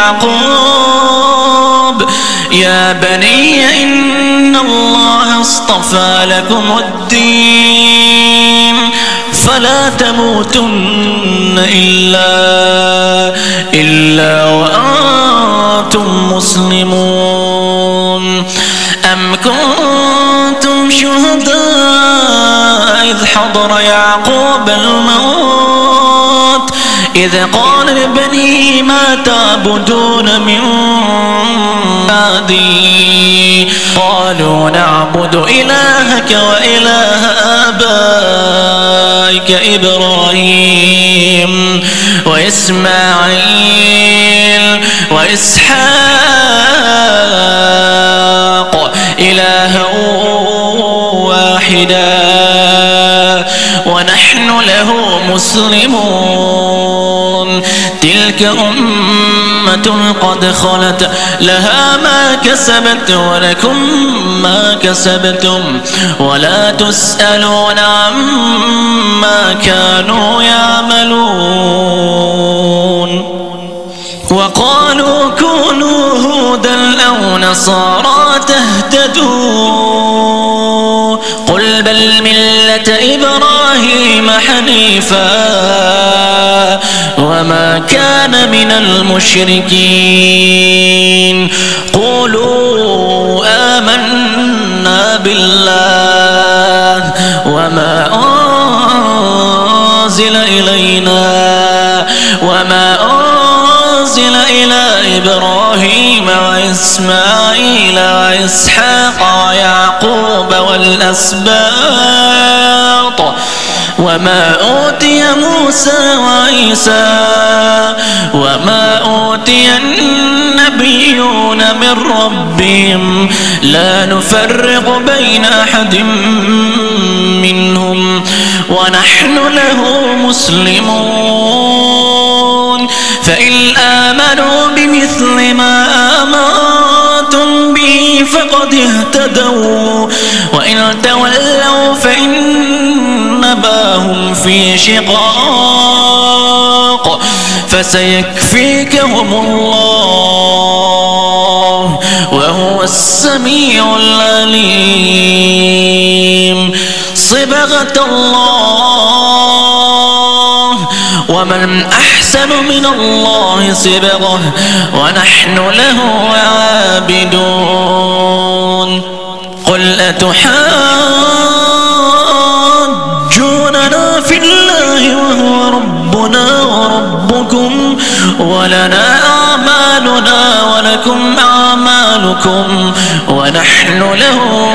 ويعقوب يا بني إن الله اصطفى لكم الدين فلا تموتن إلا إلا وأنتم مسلمون أم كنتم شهداء إذ حضر يعقوب الموت إذ قال لبنيه ما تعبدون من بعدي قالوا نعبد إلهك وإله آبائك إبراهيم وإسماعيل وإسحاق إلها واحدا ونحن له مسلمون تلك أمة قد خلت لها ما كسبت ولكم ما كسبتم ولا تسألون عما كانوا يعملون وقالوا كونوا هودا أو نصارى تهتدوا قل بل ملة إبراهيم حنيفا وما كان من المشركين قولوا آمنا بالله وما أنزل إلينا وما أنزل إلى إبراهيم وإسماعيل وإسحاق ويعقوب والأسباط وما أوتي موسى وعيسى وما أوتي النبيون من ربهم لا نفرق بين أحد منهم ونحن له مسلمون فإن آمنوا بمثل ما آمنتم به فقد اهتدوا وإن تولوا فإنما هم في شقاق فسيكفيكهم الله وهو السميع العليم صبغة الله ومن أحسن من الله صبغة ونحن له عابدون قل أتحاجوننا في الله وهو ربنا وربكم ولنا أعمالنا ولكم أعمالكم ونحن له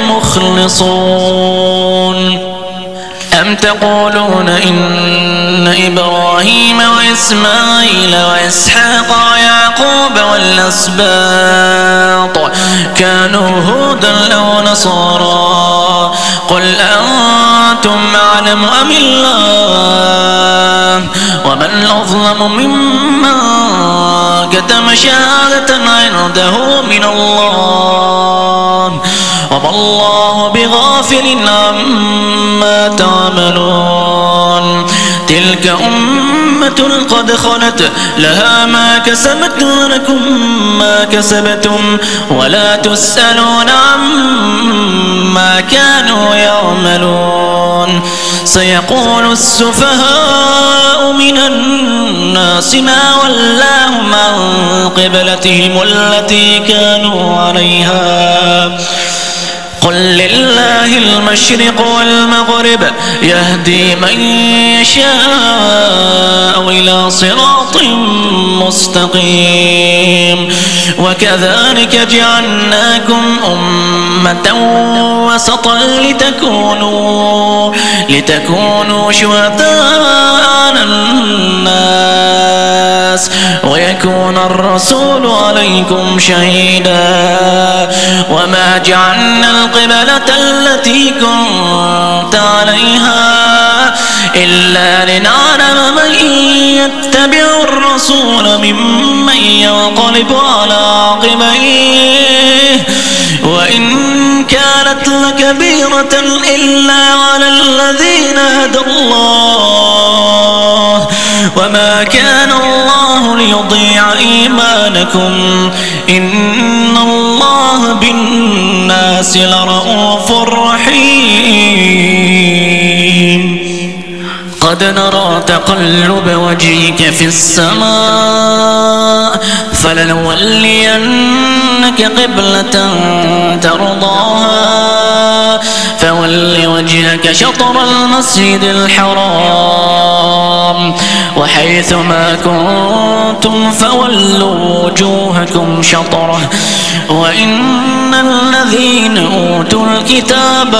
مخلصون أم تقولون إن إبراهيم وإسماعيل وإسحاق ويعقوب والأسباط كانوا هودا أو نصارى قل أنتم أعلم أم الله ومن أظلم ممن كتم شهادة عنده من الله وما الله بغافل عما تعملون تلك أمة قد خلت لها ما كسبت ولكم ما كسبتم ولا تسألون عما كانوا يعملون سيقول السفهاء من الناس ما ولاهم عن قبلتهم التي كانوا عليها قل لله المشرق والمغرب يهدي من يشاء إلى صراط مستقيم وكذلك جعلناكم أمة وسطا لتكونوا لتكونوا شهداء على الناس ويكون الرسول عليكم شهيدا وما جعلنا القبلة التي كنت عليها إلا لنعلم من يتبع الرسول ممن ينقلب على عقبيه وإن كانت لكبيرة إلا على الذين هدى الله وما كان الله ليضيع إيمانكم إن الله بالناس لرؤوف رحيم قد نرى تقلب وجهك في السماء فلنولينك قبلة ترضاها فول وجهك شطر المسجد الحرام وحيث ما كنتم فولوا وجوهكم شطره وإن الذين أوتوا الكتاب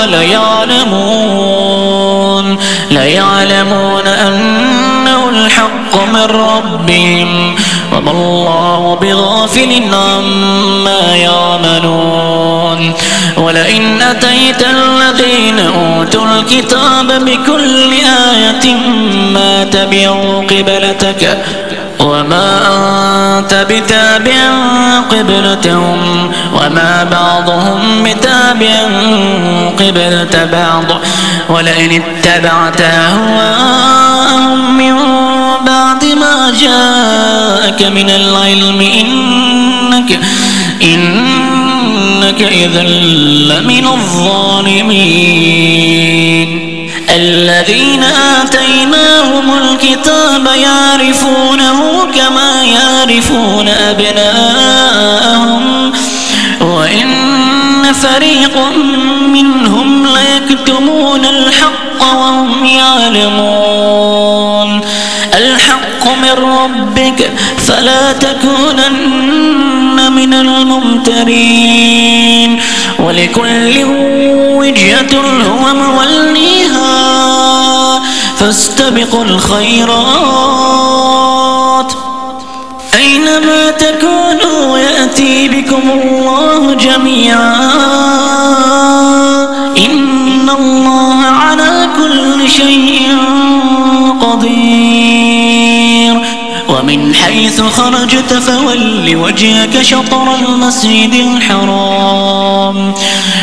ليعلمون ليعلمون أنه الحق من ربهم وما الله بغافل عما يعملون ولئن أتيت الذين أوتوا الكتاب بكل آية ما تبعوا قبلتك وما أنت بتابع قبلتهم وما بعضهم بتابع قبلة بعض ولئن اتبعت أهواءهم من بعد ما جاءك من العلم إنك إنك إذا لمن الظالمين الذين آتيناهم الكتاب يعرفونه كما يعرفون أبناءهم وإن فريق منهم ليكتمون الحق وهم يعلمون الحق من ربك فلا تكونن من الممترين ولكل وجهة هو موليها فاستبقوا الخيرات أينما تكونوا يأتي بكم الله جميعا إن الله على كل شيء قدير ومن حيث خرجت فول وجهك شطر المسجد الحرام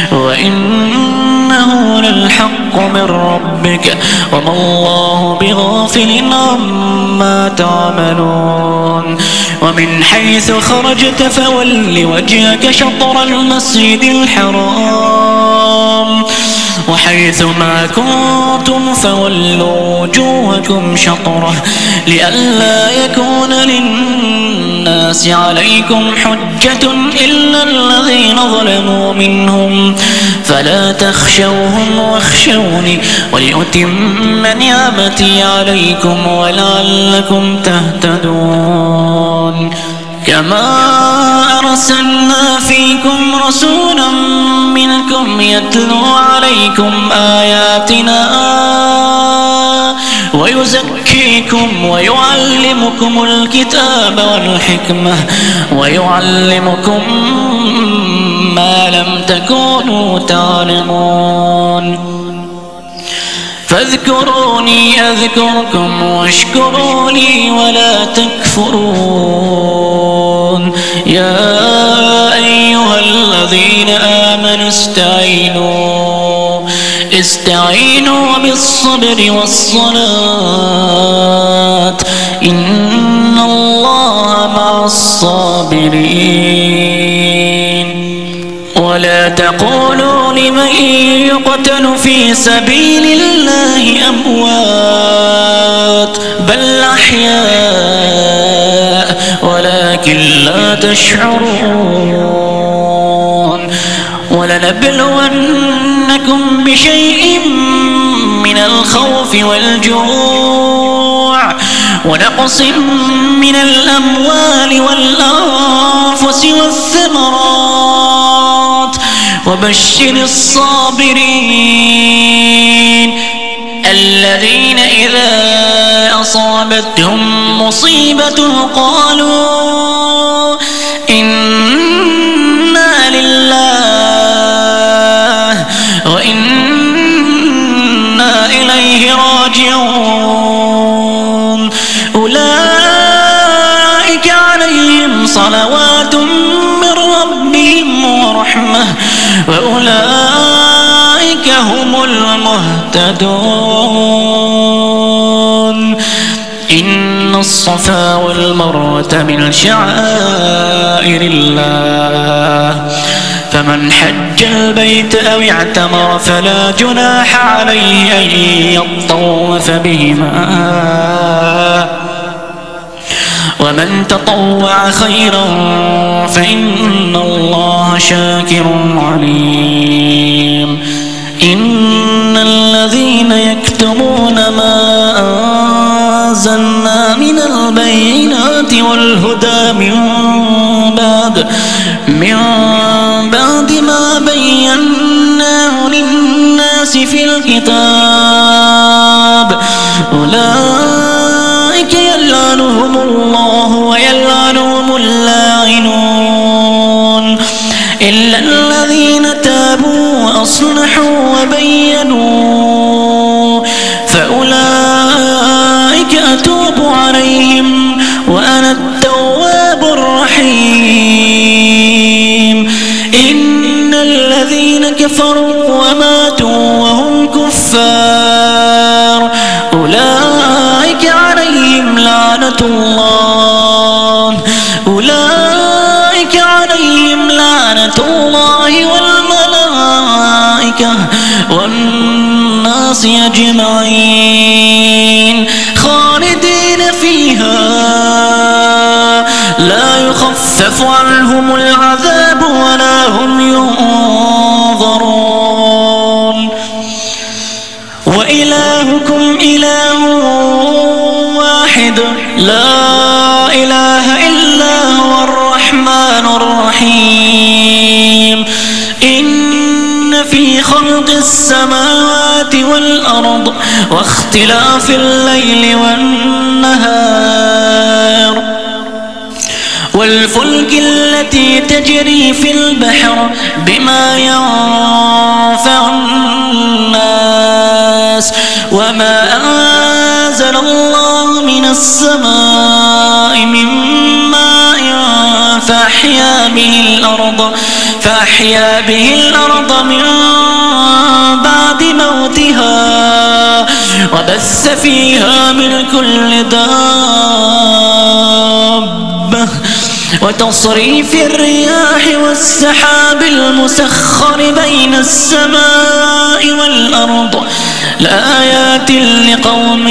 وإنه للحق من ربك وما الله بغافل عما تعملون ومن حيث خرجت فول وجهك شطر المسجد الحرام وحيث ما كنتم فولوا وجوهكم شطرة لئلا يكون للناس عليكم حجة إلا الذين ظلموا منهم فلا تخشوهم واخشوني ولأتم نعمتي عليكم ولعلكم تهتدون. كما أرسلنا فيكم رسولا منكم يتلو عليكم آياتنا ويزكيكم ويعلمكم الكتاب والحكمة ويعلمكم ما لم تكونوا تعلمون فاذكروني أذكركم واشكروا لي ولا تكفرون. يا أيها الذين آمنوا استعينوا استعينوا بالصبر والصلاة إن الله مع الصابرين. ولا تقولوا لمن يقتل في سبيل الله أموات بل أحياء ولكن لا تشعرون. ولنبلونكم بشيء من الخوف والجوع ونقص من الأموال والأنفس والثمرات وبشر الصابرين الذين إذا أصابتهم مصيبة قالوا إنا لله وإنا إليه راجعون. أولئك عليهم صلوات من ربهم ورحمة وأولئك هم المهتدون. إن الصفا والمروة من شعائر الله فمن حج البيت أو اعتمر فلا جناح عليه أن يطوف بهما ومن تطوع خيرا فإن الله شاكر عليم. إن الذين يكتمون ما أنزلنا من البينات والهدى من بعد من بعد ما بيناه للناس في الكتاب أولئك يلعنهم الله ويلعنهم اللاعنون إلا الذين تابوا وأصلحوا وبينوا فأولئك أتوب عليهم وأنا التواب الرحيم. إن الذين كفروا وماتوا وهم كفار أولئك عليهم لعنة الله أولئك عليهم لعنة الله والملائكة والناس أجمعين خالدين فيها لا يخفف عنهم العذاب ولا هم ينظرون. وإلهكم إله واحد لا إله إلا هو الرحمن الرحيم. إن في خلق السماوات والأرض واختلاف الليل والنهار والفلك التي تجري في البحر بما ينفع الناس وما أنزل الله من السماء من ماء فأحيا به الأرض فأحيا به الأرض من بعد موتها وبث فيها من كل دابة وتصريف الرياح والسحاب المسخر بين السماء والأرض لآيات لقوم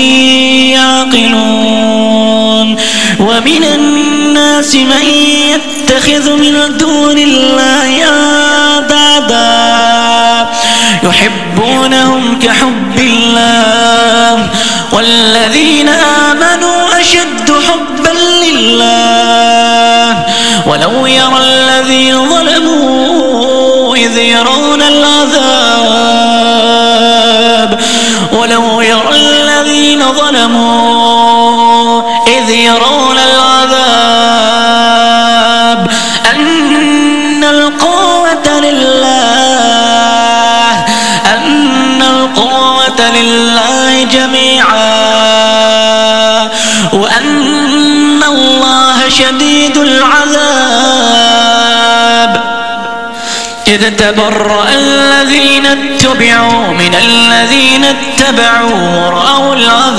يعقلون. ومن الناس من يتخذ من دون الله أندادا يحبونهم كحب الله والذين آمنوا أشد حبا لله ولو يرى الذين ظلموا إذ يرون العذاب ولو يرى الذين ظلموا إذ يرون العذاب أن القوة لله أن القوة لله جميعا وأن الله شديد العذاب. إذ تبرأ الذين اتبعوا من الذين اتبعوا ورأوا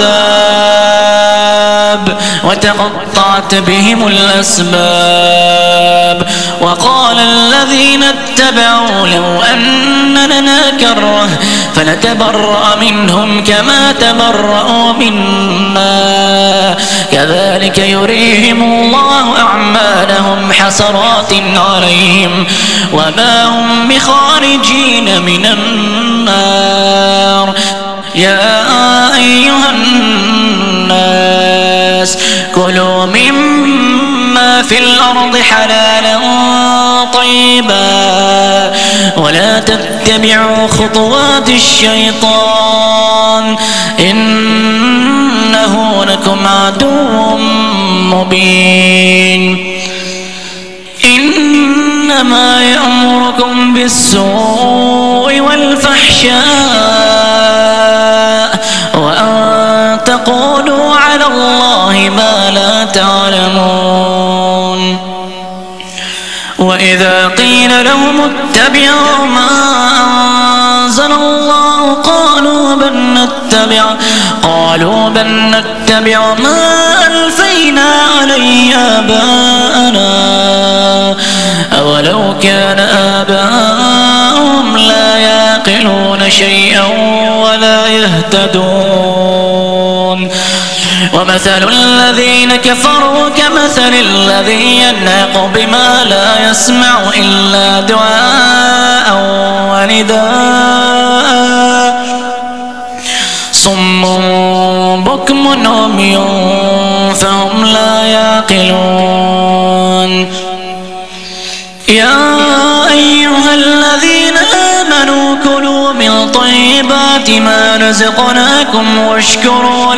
العذاب وتقطعت بهم الأسباب. وقال الذين اتبعوا لو أن لنا كرة فنتبرأ منهم كما تبرأوا منا كذلك يريهم الله أعمالهم حسرات عليهم وما هم بخارجين من النار. يا أيها الناس كلوا مما في الأرض حلالا طيبا ولا تتبعوا خطوات الشيطان إنه لكم عدو مبين. إنما يأمركم بالسوء والفحشاء وأن تقولوا على الله ما لا تعلمون. وإذا قيل لهم اتبعوا ما أنزل الله قالوا بل نتبع قالوا بل نتبع ما ألفينا عليه آباءنا أولو كان آباؤهم لا يعقلون شيئا ولا يهتدون. ومثل الذين كفروا كمثل الذي ينعق بما لا يسمع إلا دعاء ونداء صم بكم عمي فهم لا يعقلون. يا أيها الذين آمنوا كلوا من طيبات ما رزقناكم واشكروا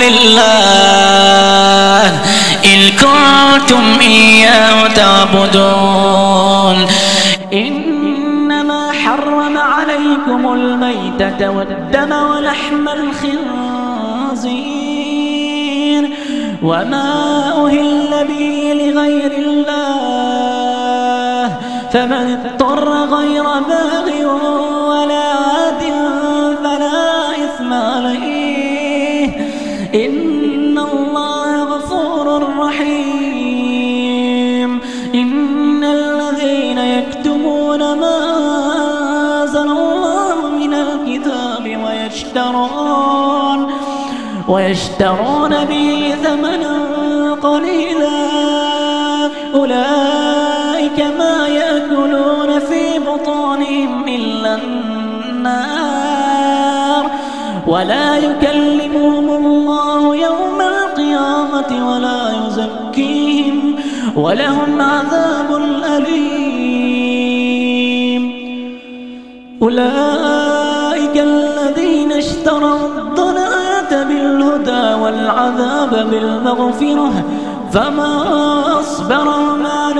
لله إن كنتم إياه تعبدون. إنما حرم عليكم الميتة والدم ولحم الخنزير وما أهل به لغير الله فمن اضطر غير باغ ولا عاد فلا إثم عليه إن الله غفور رحيم. إن الذين يكتمون ما أنزل الله من الكتاب ويشترون ويشترون به ثمنا قليلا أولئك ما يأكلون في بطونهم إلا النار ولا يكلمهم الله يوم القيامة ولا يزكيهم ولهم عذاب أليم. أولئك الذين اشتروا الضلالة بالهدى والعذاب بالمغفرة فما أصبرهم على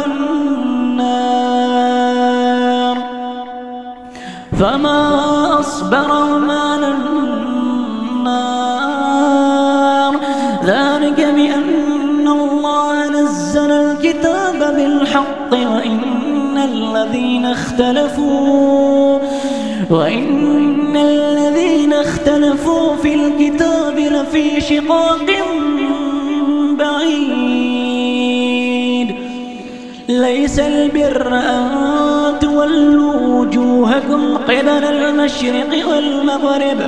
النار فما أصبرهم على النار ذلك بأن الله نزل الكتاب بالحق وإن الذين اختلفوا وإن الذين اختلفوا في الكتاب لفي شقاق بعيد. ليس البر أن تولوا وجوهكم قبل المشرق والمغرب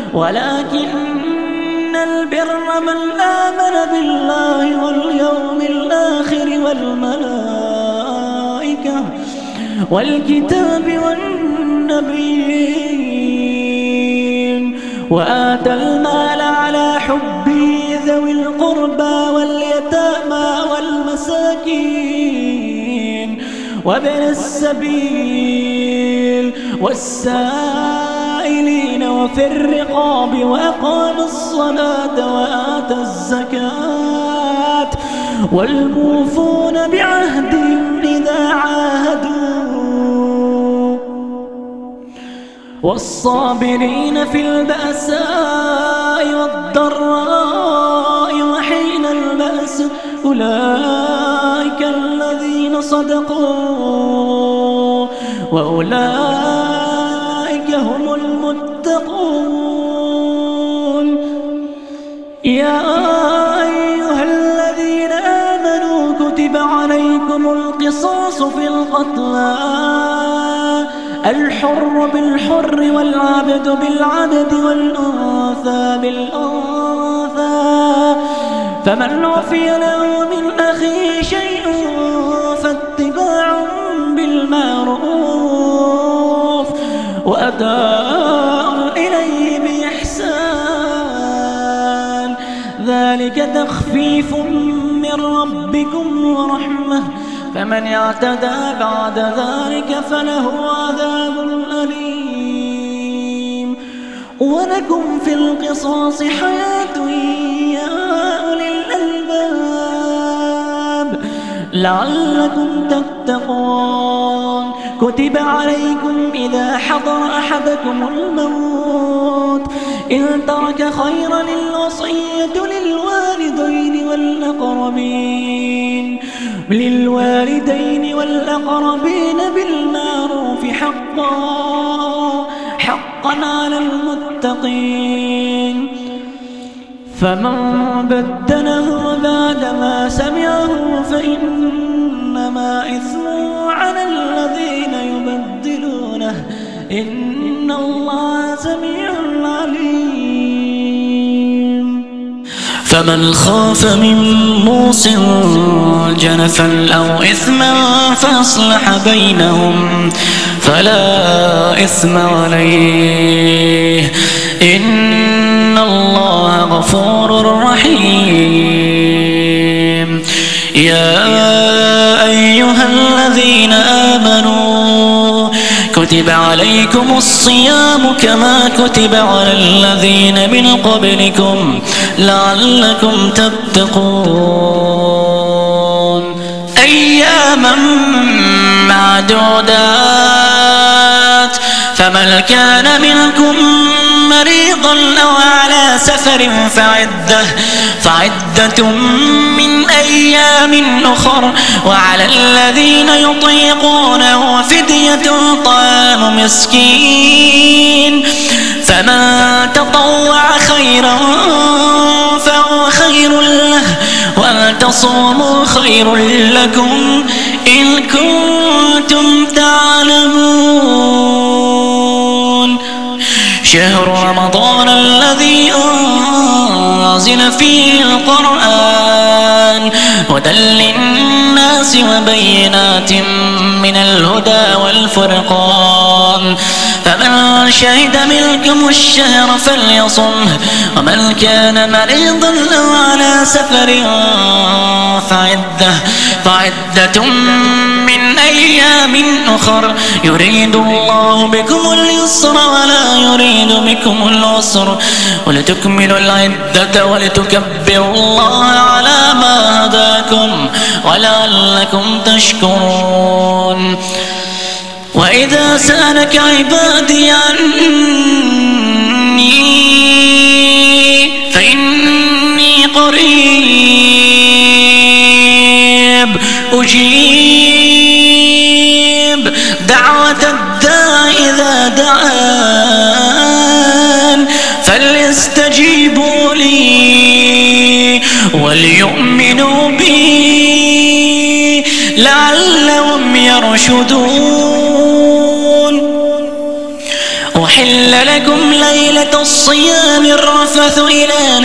ولكن البر من آمن بالله واليوم الآخر والملائكة والكتاب والنبيين وآتى المال على حبه ذوي القربى واليتامى والمساكين وابن السبيل والسائلين وفي الرقاب وأقام الصلاة وآتى الزكاة والموفون بعهدهم إذا عاهدوا والصابرين في البأساء والضراء وحين البأس أولئك الذين صدقوا وأولئك هم المتقون. يا أيها الذين آمنوا كتب عليكم القصاص في القتلى الحر بالحر والعبد بالعبد والأنثى بالأنثى فمن عفي له من أخيه شيء فاتباع بالمعروف وأداء إليه بإحسان ذلك تخفيف من ربكم ورحمة فمن اعتدى بعد ذلك فله عذاب أليم. ولكم في القصاص حياة يا أولي الألباب لعلكم تتقون. كتب عليكم إذا حضر أحدكم الموت إن ترك خيرا الوصية للوالدين والأقربين للوالدين والأقربين بالمعروف حقا حقا على المتقين فمن بدله بعدما سمعه فإنما إثمه على الذين يبدلونه إن الله سميع عليم. فمن خاف من موص جنفا أو إثما فأصلح بينهم فلا إثم عليه إن الله غفور رحيم. يا أيها الذين آمنوا كتب عليكم الصيام كما كتب على الذين من قبلكم لعلكم تتقون أياما معدودات فمن كان منكم مريضا أو على سفر فعدة فعدة من أيام أخر وعلى الذين يطيقونه فدية طعام مسكين فمن تطوع خيرا فهو خير له وأن تصوموا خير لكم إن كنتم تعلمون. شهر رمضان الذي أنزل فيه القرآن هدى للناس وبينات من الهدى والفرقان فمن شهد منكم الشهر فليصمه ومن كان مريضا أو على سفر فعدة فعدة من أيام أخر يريد الله بكم اليسر ولا يريد بكم العسر ولتكملوا العدة ولتكبروا الله على ما هداكم ولعلكم تشكرون. وإذا سألك عبادي عني فإني قريب أجيب دعوة الداع إذا دعان فليستجيبوا لي وليؤمنوا بي لعلهم يرشدون. أحل لكم ليلة الصيام الرفث إلى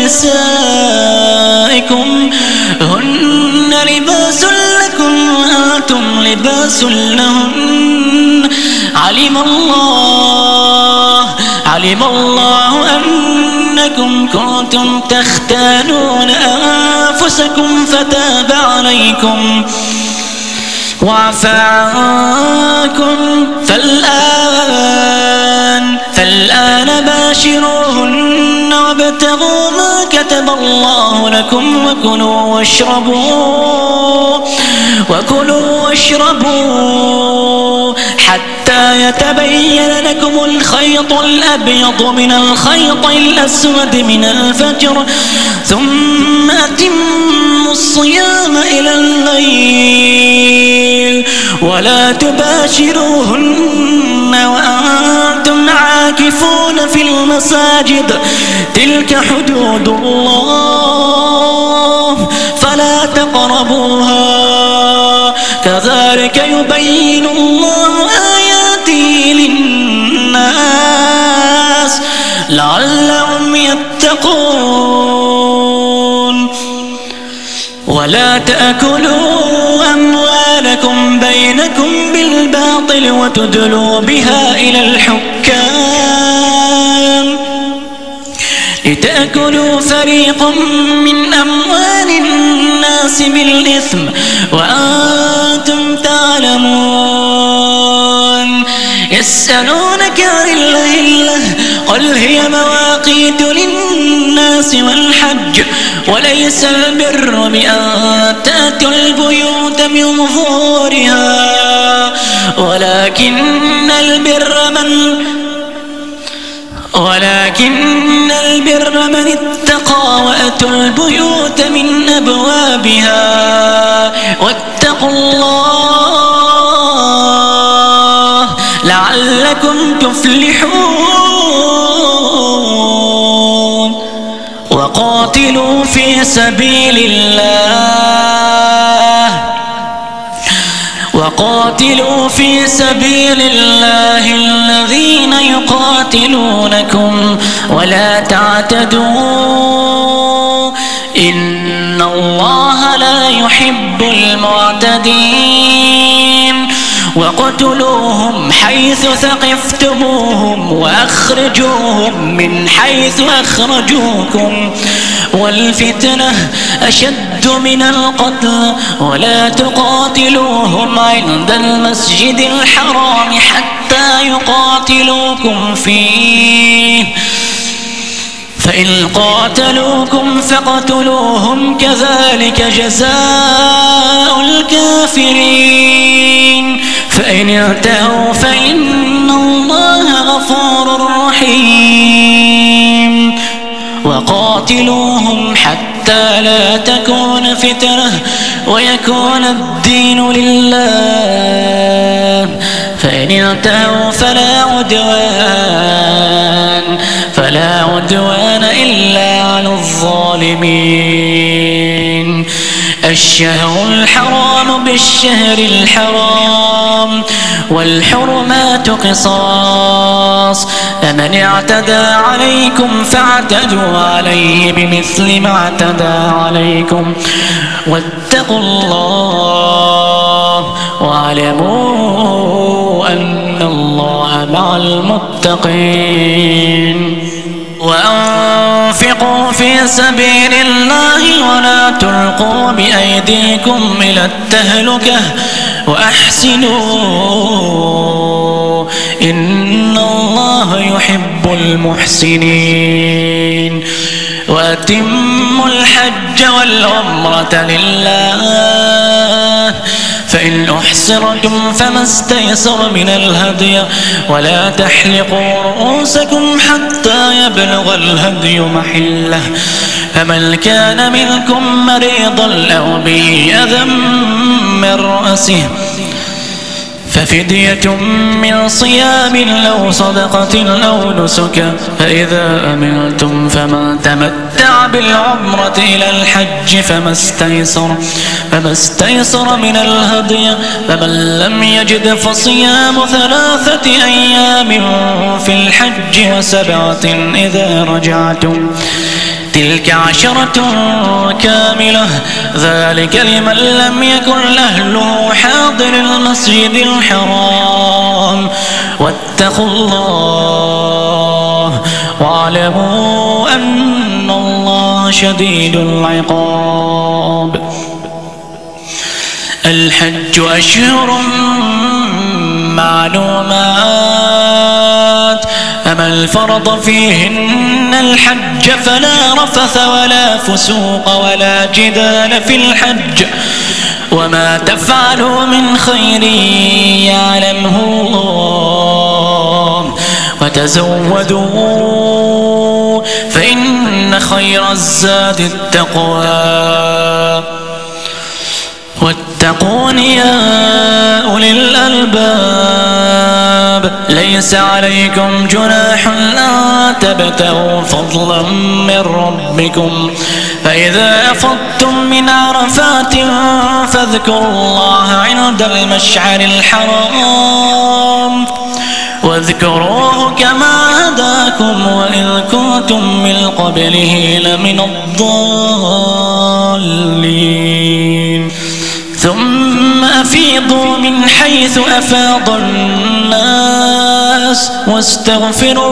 نسائكم هن لباس لكم وأنتم لباس لهن علم الله علم الله أنكم كنتم تختانون أنفسكم فتاب عليكم وعفى عنكم فالآن فالآن باشروهن وابتغوا ما كتب الله لكم وكلوا واشربوا وكلوا واشربوا حتى يتبين لكم الخيط الأبيض من الخيط الأسود من الفجر ثم أتموا الصيام إلى الليل ولا تباشروهن وأنتم عاكفون في المساجد تلك حدود الله فلا تقربوها كذلك يبين الله آياته للناس لعلهم يتقون. ولا تأكلوا أموالكم بينكم بالباطل وتدلوا بها إلى الحكام لتأكلوا فريق من أموال الناس بالإثم وأنتم تعلمون. يسألونك عن الأهلة قل هي مواقيت للناس والحج وليس البر بأن تأتوا البيوت من ظهورها ولكن البر من ولكن البر من اتقى وأتوا البيوت من أبوابها واتقوا الله لعلكم تفلحون. وقاتلوا في سبيل الله وقاتلوا في سبيل الله الذين يقاتلونكم ولا تعتدوا إن الله لا يحب المعتدين. وقتلوهم حيث ثقفتموهم وأخرجوهم من حيث أخرجوكم والفتنة أشد من القتل ولا تقاتلوهم عند المسجد الحرام حتى يقاتلوكم فيه فإن قاتلوكم فاقتلوهم كذلك جزاء الكافرين فإن انتهوا فإن الله غفور رحيم. وقاتلوهم حتى لا تكون فتنة ويكون الدين لله فإن انتهوا فلا عدوان فلا عدوان إلا على الظالمين. الشهر الحرام بالشهر الحرام والحرمات قصاص فمن اعتدى عليكم فاعتدوا عليه بمثل ما اعتدى عليكم واتقوا الله واعلموا أن الله مع المتقين. وأنفقوا في سبيل الله ولا تلقوا بأيديكم إلى التهلكة وأحسنوا إن الله يحب المحسنين. وأتموا الحج والعمرة لله فإن أحصرتم فما استيسر من الهدي ولا تحلقوا رؤوسكم حتى يبلغ الهدي محله فمن كان منكم مريضا أو به أذى من رأسه ففدية من صيام أو صدقة أو نسك فإذا أمنتم فمن تمتع بالعمرة إلى الحج فما استيسر فما استيسر من الهدي فمن لم يجد فصيام ثلاثة أيام في الحج وسبعة إذا رجعتم تلك عشرة كاملة ذلك لمن لم يكن أهله حاضر المسجد الحرام واتقوا الله واعلموا أن الله شديد العقاب. الحج أشهر معلومات فمن فرض فيهن الحج فلا رفث ولا فسوق ولا جدال في الحج وما تفعلوا من خير يعلمه الله وتزودوا فإن خير الزاد التقوى واتقون يا أولي الألباب. ليس عليكم جناح أن تبتغوا فضلا من ربكم فإذا أفضتم من عرفات فاذكروا الله عند المشعر الحرام واذكروه كما هداكم وإذ كنتم من قبله لمن الضالين. ثم أفيضوا من حيث أفاض الناس واستغفروا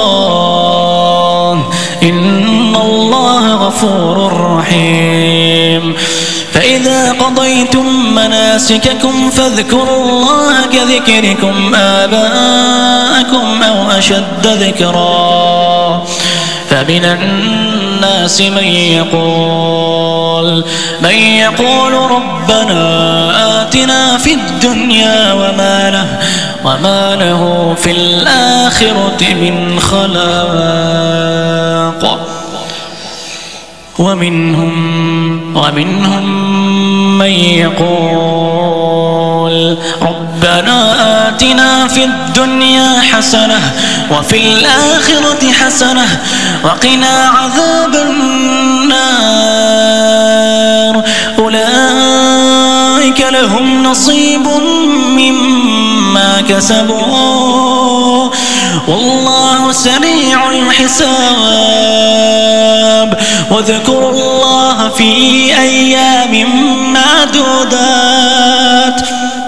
الله إن الله غفور رحيم. فإذا قضيتم مناسككم فاذكروا الله كذكركم آباءكم أو أشد ذكرا فمن الناس من يقول من يقول ربنا آتنا في الدنيا وما له وما له في الآخرة من خلاق. ومنهم ومنهم من يقول ربنا آتنا في الدنيا حسنة وفي الآخرة حسنة وقنا عذاب النار أولئك لهم نصيب مما كسبوا والله سريع الحساب. واذكروا الله في أيام معدودات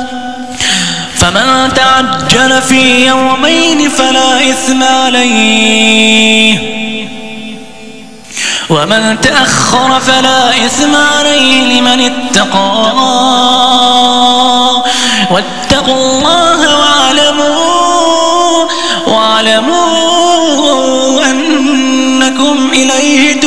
فمن تعجل في يومين فلا إثم عليه ومن تأخر فلا إثم عليه لمن اتقى واتقوا الله واعلموا واعلموا أنكم إليه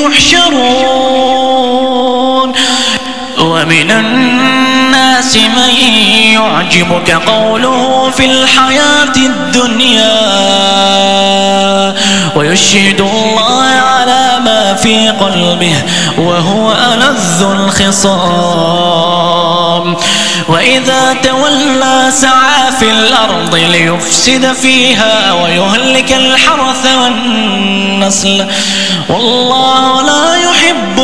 تحشرون. ومن الناس من يعجبك قوله في الحياة الدنيا ويشهد الله على ما في قلبه وهو ألذ الخصام وإذا تولى سعى في الأرض ليفسد فيها ويهلك الحرث والنسل والله لا يحب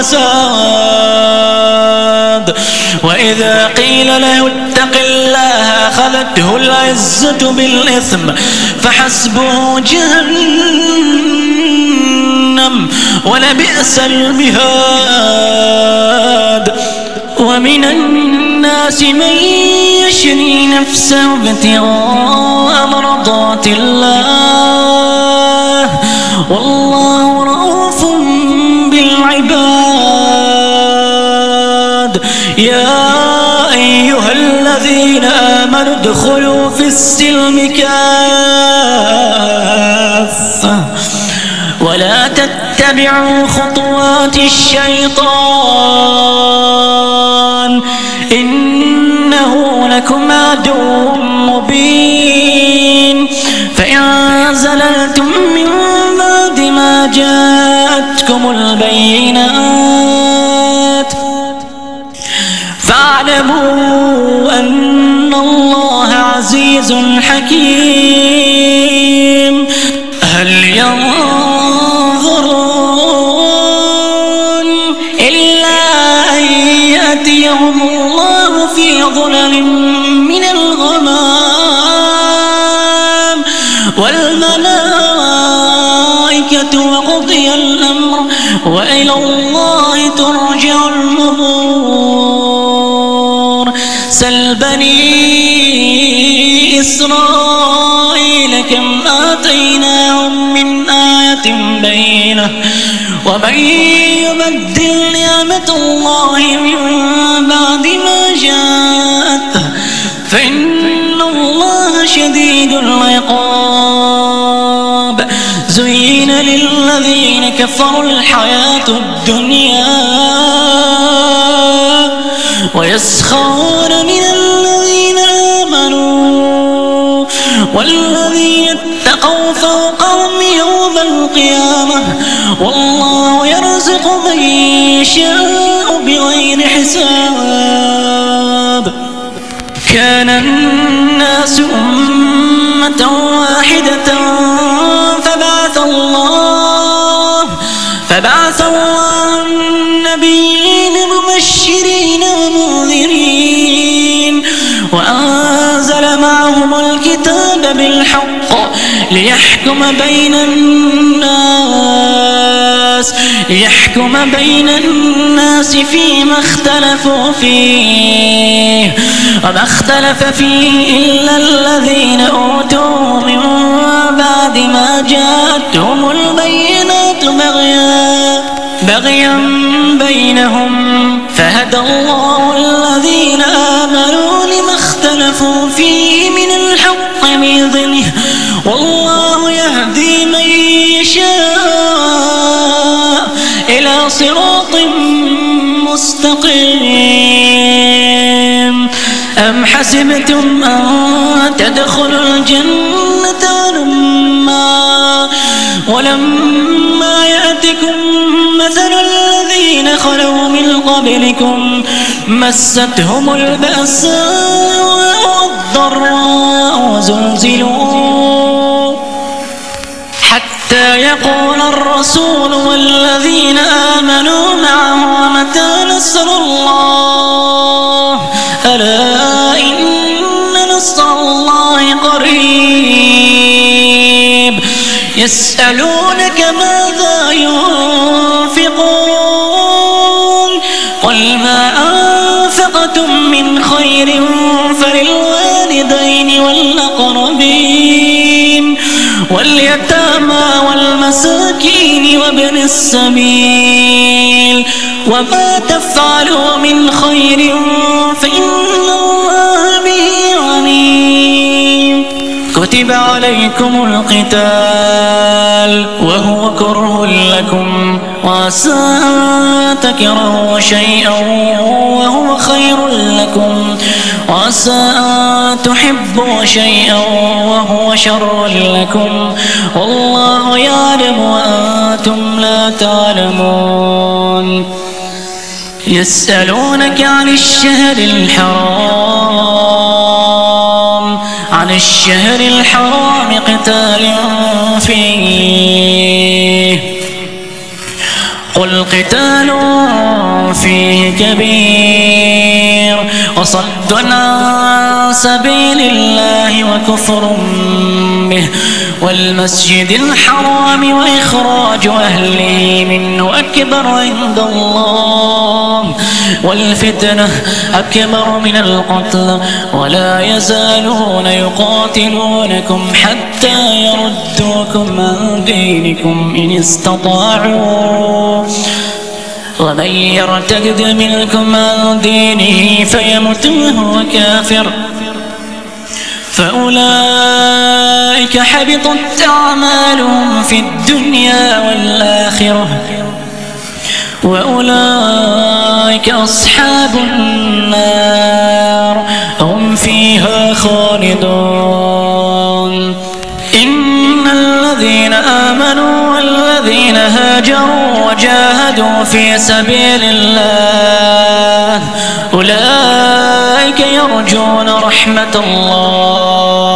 الفساد. وإذا قيل له اتق الله أخذته العزة بالإثم فحسبه جهنم ولبئس المهاد. ومن الناس من يشري نفسه ابتغاء مرضات الله والله رؤوف بالعباد. يا أيها الذين آمنوا ادخلوا في السلم كافة ولا تتبعوا خطوات الشيطان إنه لكم عدو مبين. فإن زللتم من بعد ما جاءتكم البينات فاعلموا أن الله عز العزيز الحكيم هل ينظرون إلا أن يأتيهم الله في ظلل من الغمام والملائكة وقضي الأمر وإلى الله ترجع الأمور سل بني إسرائيل كم آتيناهم من آية بينة ومن يبدل نعمة الله من بعد ما جاءته فإن الله شديد العقاب زين للذين كفروا الحياة الدنيا ويسخرون من الذين آمنوا والذين اتقوا فوقهم يوم القيامة والله يرزق من يشاء بغير حساب كان الناس أمة واحدة فبعث الله فبعث الله النبيين مبشرين ومنذرين وأنزل معهم الكتاب بالحق ليحكم بين الناس ليحكم بين الناس فيما اختلفوا فيه وما اختلف فيه إلا الذين أوتوا من بعد ما جاءتهم البينات بغيا بغيا بينهم فهدى الله الذين آمنوا لما اختلفوا فيه من الحق بإذنه والله يهدي من يشاء إلى صراط مستقيم أم حسبتم أن تدخلوا الجنة ولما ولما يأتكم مثل الذين خلوا من قبلكم مستهم البأساء والضراء وزلزلوا حتى يقول الرسول والذين آمنوا معه متى نصر الله ألا إن نصر الله قريب يسألونك ماذا ينفقون قل ما أنفقتم من خير فللوالدين والأقربين واليتامى والمساكين وابن السبيل وما تفعلوا من خير فإن الله به عليم كتب عليكم القتال وهو كره لكم وعسى أن تكرهوا شيئا وهو خير لكم وعسى أن تحبوا شيئا وهو شر لكم والله يعلم وأنتم لا تعلمون يسألونك عن الشهر الحرام عن الشهر الحرام قتال فيه قل قتال فيه كبير وصد عن سبيل الله وكفر به والمسجد الحرام وإخراج أهله منه أكبر عند الله والفتنة أكبر من القتل ولا يزالون يقاتلونكم حتى يردوكم عن دينكم إن استطاعوا ومن يرتد منكم عن دينه فيمت وهو كافر فأولئك حبطت أعمالهم في الدنيا والآخرة وأولئك أصحاب النار هم فيها خالدون إن الذين آمنوا والذين هاجروا وجاهدوا في سبيل الله أولئك يرجون رحمة الله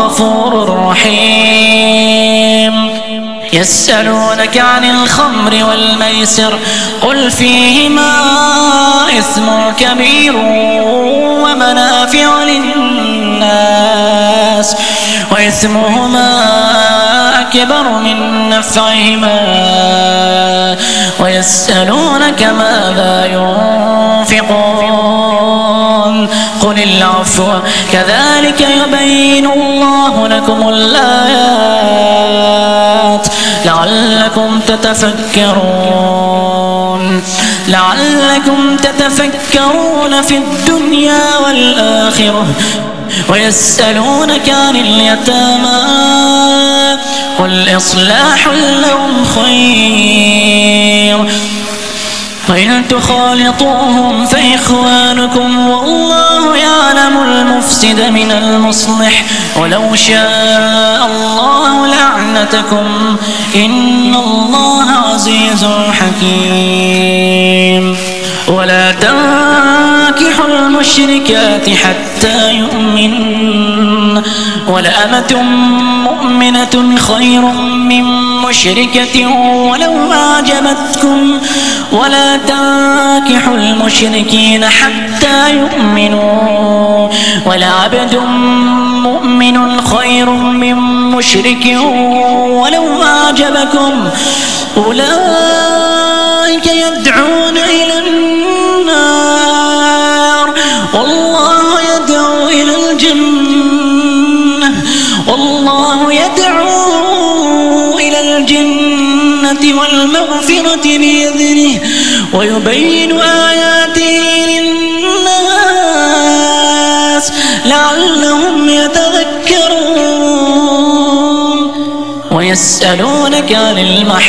غفور رحيم. يسألونك عن الخمر والميسر قل فيهما إثم كبير ومنافع للناس وإثمهما أكبر من نفعهما ويسألونك ماذا ينفقون قل العفو كذلك يبين الله لكم الآيات لعلكم تتفكرون لعلكم تتفكرون في الدنيا والآخرة. ويسألونك عن اليتامى قل إصلاح لهم خير وإن تخالطوهم فإخوانكم والله يعلم المفسد من المصلح ولو شاء الله لأعنتكم إن الله عزيز حكيم. ولا تنكحوا المشركات حتى يؤمنن ولأمة مؤمنة خير من مشركة ولو أعجبتكم ولا تنكحوا المشركين حتى يؤمنوا ولعبد مؤمن خير من مشرك ولو أعجبكم أولئك يدعون إلى النار والله يدعو إلى الجنة والله يدعو إلى الجنة والمغفرة بإذنه ويبين آياته للناس لعلهم يتذكرون. ويسألونك عن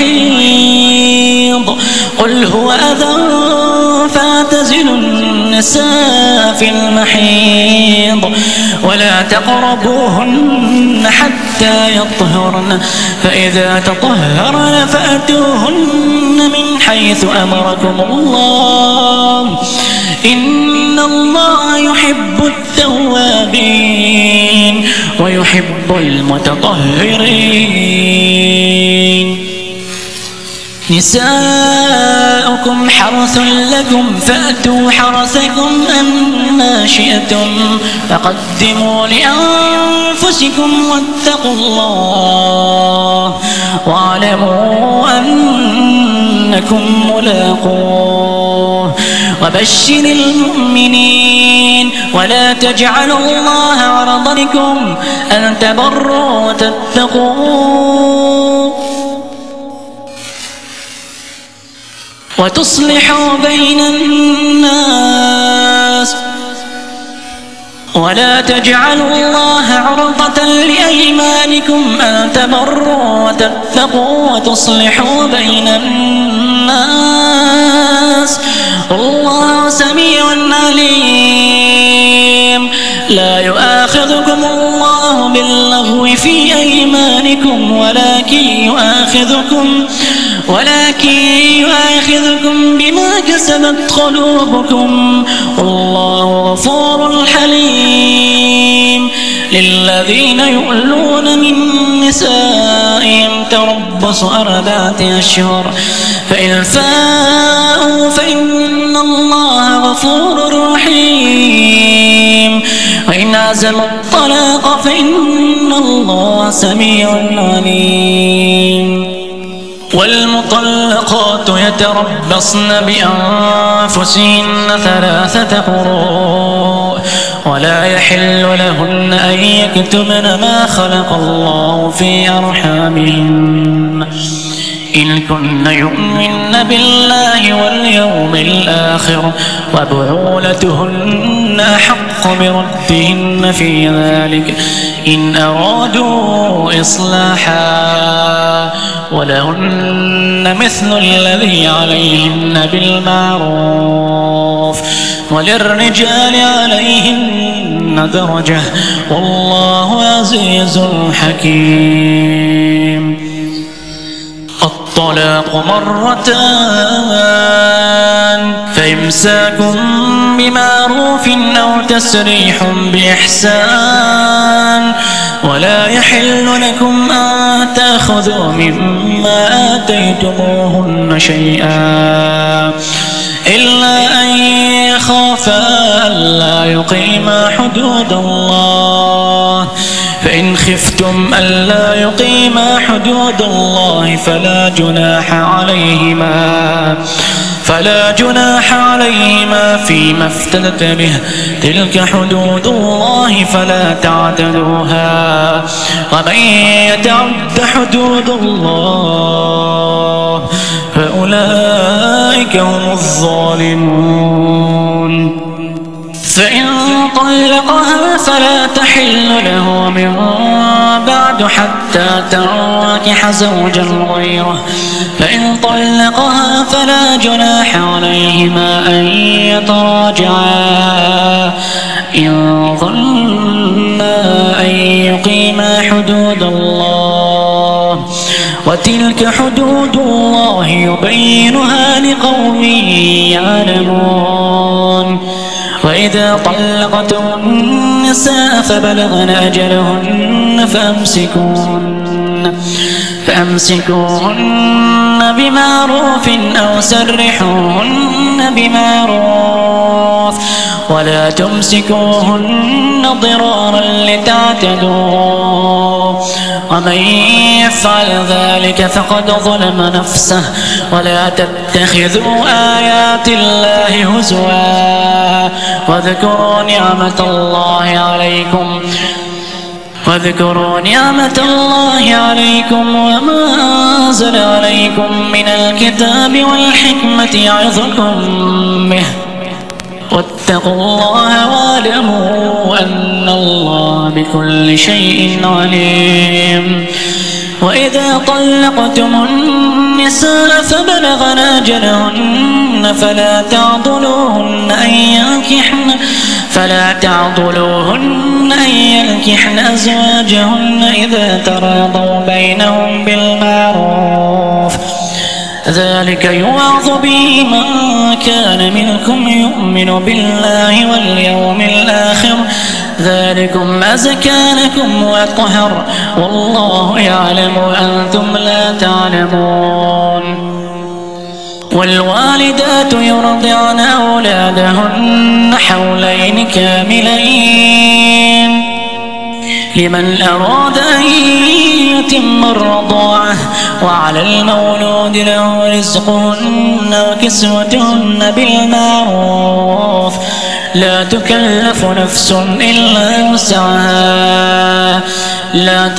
المحيض قل هو أذى فاعتزلوا النساء في المحيض ولا تقربوهن حتى يطهرن فإذا تطهرن فأتوهن من حيث أمركم الله إن الله يحب التوابين ويحب المتطهرين. نساؤكم حرث لكم فأتوا حرثكم أنى شئتم فقدموا لأنفسكم واتقوا الله واعلموا أنكم ملاقوه وبشر المؤمنين ولا تجعلوا الله عرضا لكم أن تبروا وتتقوا وتصلحوا بين الناس ولا تجعلوا الله عرضة لأيمانكم أن تبروا وتتقوا وتصلحوا بين الناس والله سميع عليم. لا يؤاخذكم الله باللغو في أيمانكم ولكن يؤاخذكم ولكن يؤاخذكم بما كسبت قلوبكم والله غفور حليم. للذين يؤلون من نسائهم تربص أربعة أشهر فإن فاءوا فإن الله غفور رحيم وإن عزموا الطلاق فإن الله سميع عليم. والمطلقات يتربصن بأنفسهن ثلاثة قروء ولا يحل لهن أن يكتمن ما خلق الله في أرحامهن إن كن يؤمن بالله واليوم الآخر وبعولتهن أحق بردهن في ذلك إن أرادوا إصلاحا ولهن مثل الذي عليهن بالمعروف وللرجال عليهن درجة والله عزيز حكيم. الطلاق مرتان فإمساك بمعروف أو تسريح بإحسان ولا يحل لكم أن تأخذوا مما آتيتموهن شيئا إلا أن يخافا ألا يقيما حدود الله، فإن خفتم ألا يقيما حدود الله فلا جناح عليهما فلا جناح عليهما فيما افتدت به، تلك حدود الله فلا تعتدوها، ومن يتعد حدود الله فأولئك هم الظالمون. فإن طلقها فلا تحل له من بعد حتى تنكح زوجا غيره، فإن طلقها فلا جناح عليهما أن يتراجعا إن ظنا أن يقيما حدود الله، وتلك حدود الله يبينها لقوم يعلمون. وإذا طلقتم النساء فبلغن أجلهن فأمسكوهن فأمسكوهن بمعروف أو سرحوهن بمعروف، ولا تمسكوهن ضرارا لتعتدوا، ومن يفعل ذلك فقد ظلم نفسه. ولا تتخذوا آيات الله هزوا، واذكروا نعمة الله عليكم واذكروا نعمة الله عليكم وما أنزل عليكم من الكتاب والحكمة يعظكم به، واتقوا الله واعلموا أن الله بكل شيء عليم. وإذا طلقتم النساء فبلغن أجلهن فلا تعضلوهن أن ينكحن فلا تعضلوهن أن ينكحن أزواجهن إذا تراضوا بينهم بالمعروف، ذلك يوعظ به من كان منكم يؤمن بالله واليوم الآخر، ذلكم أزكى لكم وأطهر، والله يعلم وأنتم لا تعلمون. والوالدات يرضعن أولادهن حولين كاملين لمن أراد أن يتم الرضاعة، وعلى المولود له رزقهن وكسوتهن بالمعروف، لا تكلف نفس إلا وسعها، لا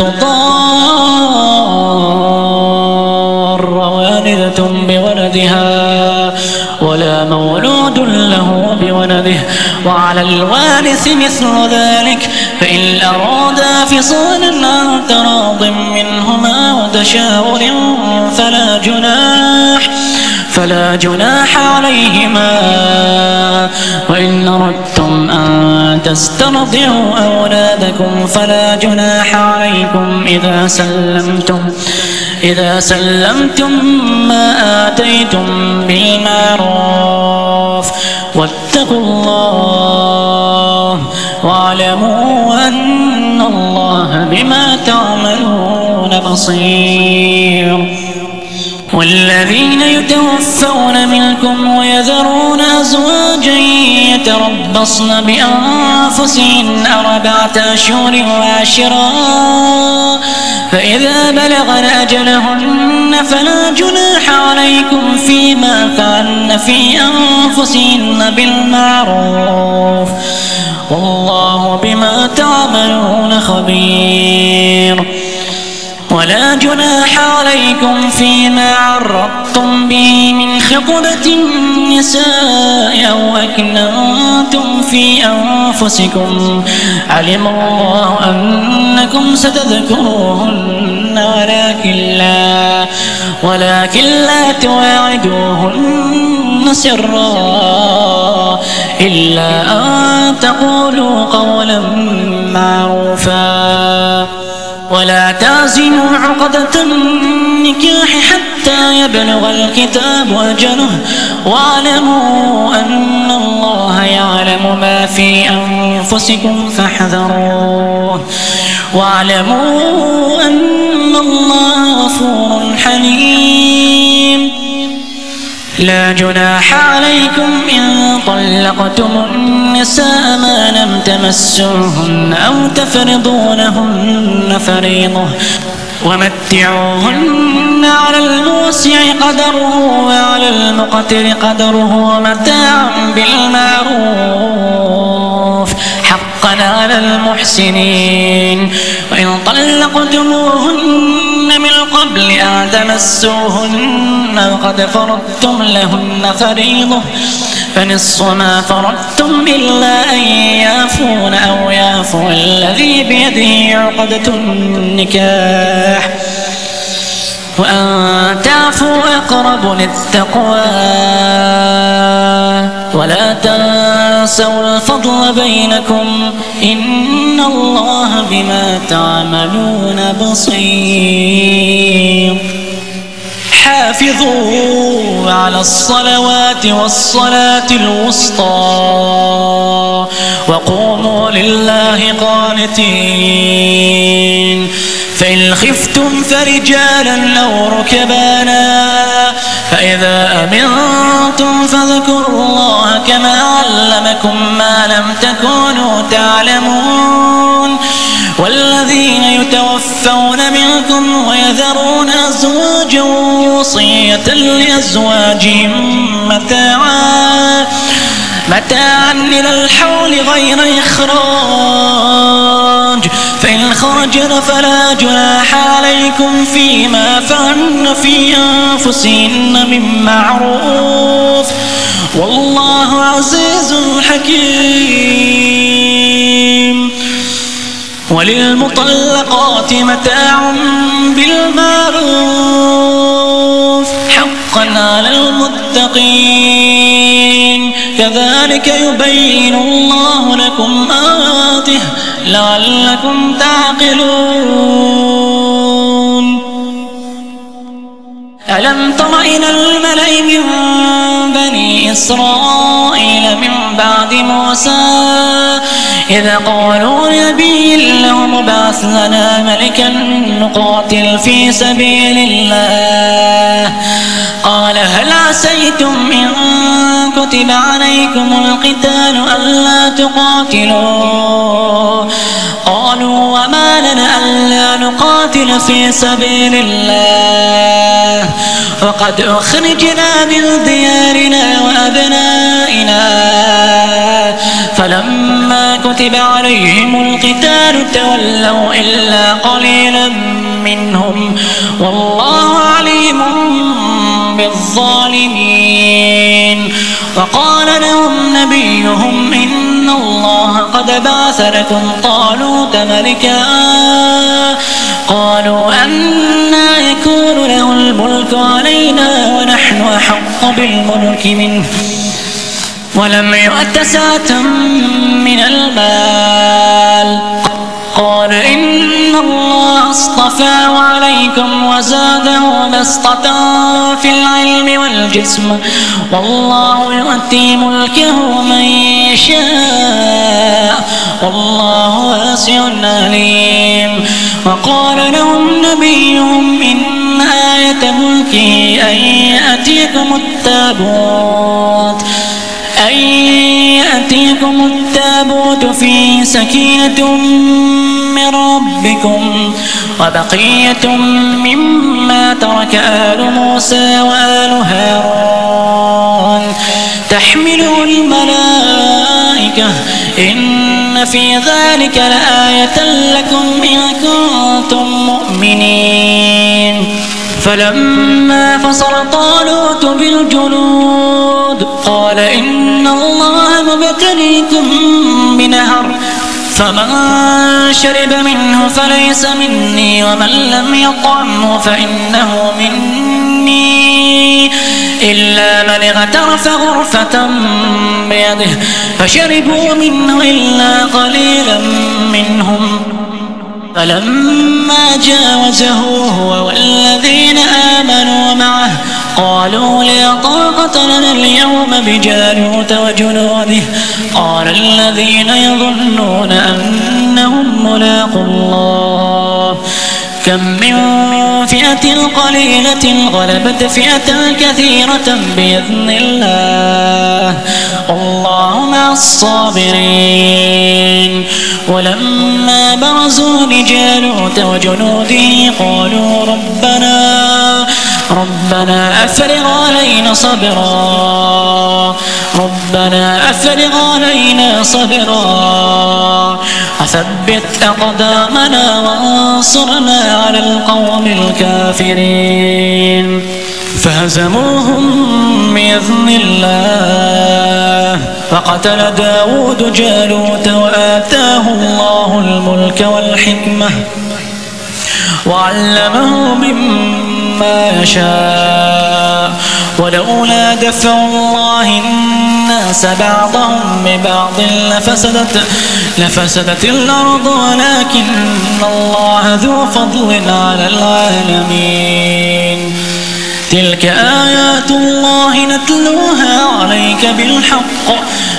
تضار والدة بولدها ولا مولود له بولده، وعلى الوارث مثل ذلك، فإن أرادا فصالا عن تراض منهما وتشاور فلا جناح فلا جناح عليهما. وإن أردتم أن تسترضعوا أولادكم فلا جناح عليكم إذا سلمتم إذا سلمتم ما آتيتم بالمعروف، واتقوا الله واعلموا أن الله بما تعملون بصير. والذين يتوفون منكم ويذرون أزواجا يتربصن بأنفسهن أربعة أشهر وعشرا، فإذا بلغن أجلهن فلا جناح عليكم فيما فعلن في أنفسهن بالمعروف، والله بما تعملون خبير. ولا جناح عليكم فيما عرضتم به من خطبة النساء أو أكننتم في أنفسكم، علم الله أنكم ستذكروهن ولكن لا ولكن لا تواعدوهن سرا إلا أن تقولوا قولا معروفا، ولا تعزموا عقدة النكاح حتى يبلغ الكتاب أجله، واعلموا أن الله يعلم ما في أنفسكم فاحذروه، واعلموا أن الله غفور حليم. لا جناح عليكم إن طلقتم النساء ما لم تمسوهن أو تفرضوا لهن فريضة ومتعوهن على الموسع قدره وعلى المقتر قدره متاعا بالمعروف حقا على المحسنين. وإن طلقتموهن من قبل أن تمسوهن وقد فرضتم لهن فريضة فنصف ما فرضتم إلا أن يعفون أو يعفو الذي بيده عقدة النكاح وأن تعفوا أقرب للتقوى ولا تنسوا الفضل بينكم إن الله بما تعملون بصير. حافظوا على الصلوات والصلاة الوسطى وقوموا لله قانتين. فإن خفتم فرجالا أو ركبانا فإذا أمنتم فاذكروا الله كما علمكم ما لم تكونوا تعلمون. والذين يتوفون منكم ويذرون أزواجا وصية لأزواجهم متاعا متاعا إلى الحول غير إخراج فإن خرجن فلا جناح عليكم فيما فعلن في أنفسهن من معروف والله عزيز حكيم. وللمطلقات متاع بالمعروف حقا على المتقين كذلك يبين الله لكم آياته لعلكم تعقلون. ألم تر إلى الملأ من بني إسرائيل من بعد موسى إذ قالوا لنبي له ابعث لنا ملكا نقاتل في سبيل الله قال هل عسيتم إن كتب عليكم القتال ألا تقاتلوا قالوا وما لنا ألا نقاتل في سبيل الله وقد أخرجنا من ديارنا وأبنائنا فلما كتب عليهم القتال تولوا إلا قليلا منهم والله عليم بالظالمين. وقال لهم نبيهم إن الله قد بعث لكم طالوت ملكا قالوا أنى يكون له الملك علينا ونحن أحق بالملك منه ولم يؤت سعة من المال قال إن الله اصطفاه عليكم وزاده بسطة في العلم والجسم والله يؤتي ملكه من يشاء والله واسع عليم. وقال لهم نبيهم إن آية ملكه أن يأتيكم التابوت أن يأتيكم التابوت فيه سكينة من ربكم وبقية مما ترك آل موسى وآل هارون تحمله الملائكة إن في ذلك لآية لكم إن كنتم مؤمنين. فلما فصل طالوت بالجنود قال إن الله مبتليكم بنهر فمن شرب منه فليس مني ومن لم يطعمه فإنه مني إلا من اغترف غرفة بيده فشربوا منه إلا قليلا منهم فلما جاوزه هو والذين آمنوا معه قالوا لا طاقة لنا اليوم بجالوت وجنوده قال الذين يظنون أنهم ملاقوا الله كم من فئة قليلة غلبت فئة كثيرة بإذن الله والله مع الصابرين. ولما برزوا لجالوت وجنوده قالوا ربنا ربنا أفرغ علينا صبرا ربنا أفرغ علينا صبرا وثبت أقدامنا وانصرنا على القوم الكافرين. فهزموهم بإذن الله فقتل داود جالوت وآتاه الله الملك والحكمة وعلمه مما يشاء ولولا دفع الله الناس بعضهم ببعض لفسدت, لفسدت الأرض ولكن الله ذو فضل على العالمين. تلك آيات الله نتلوها عليك بالحق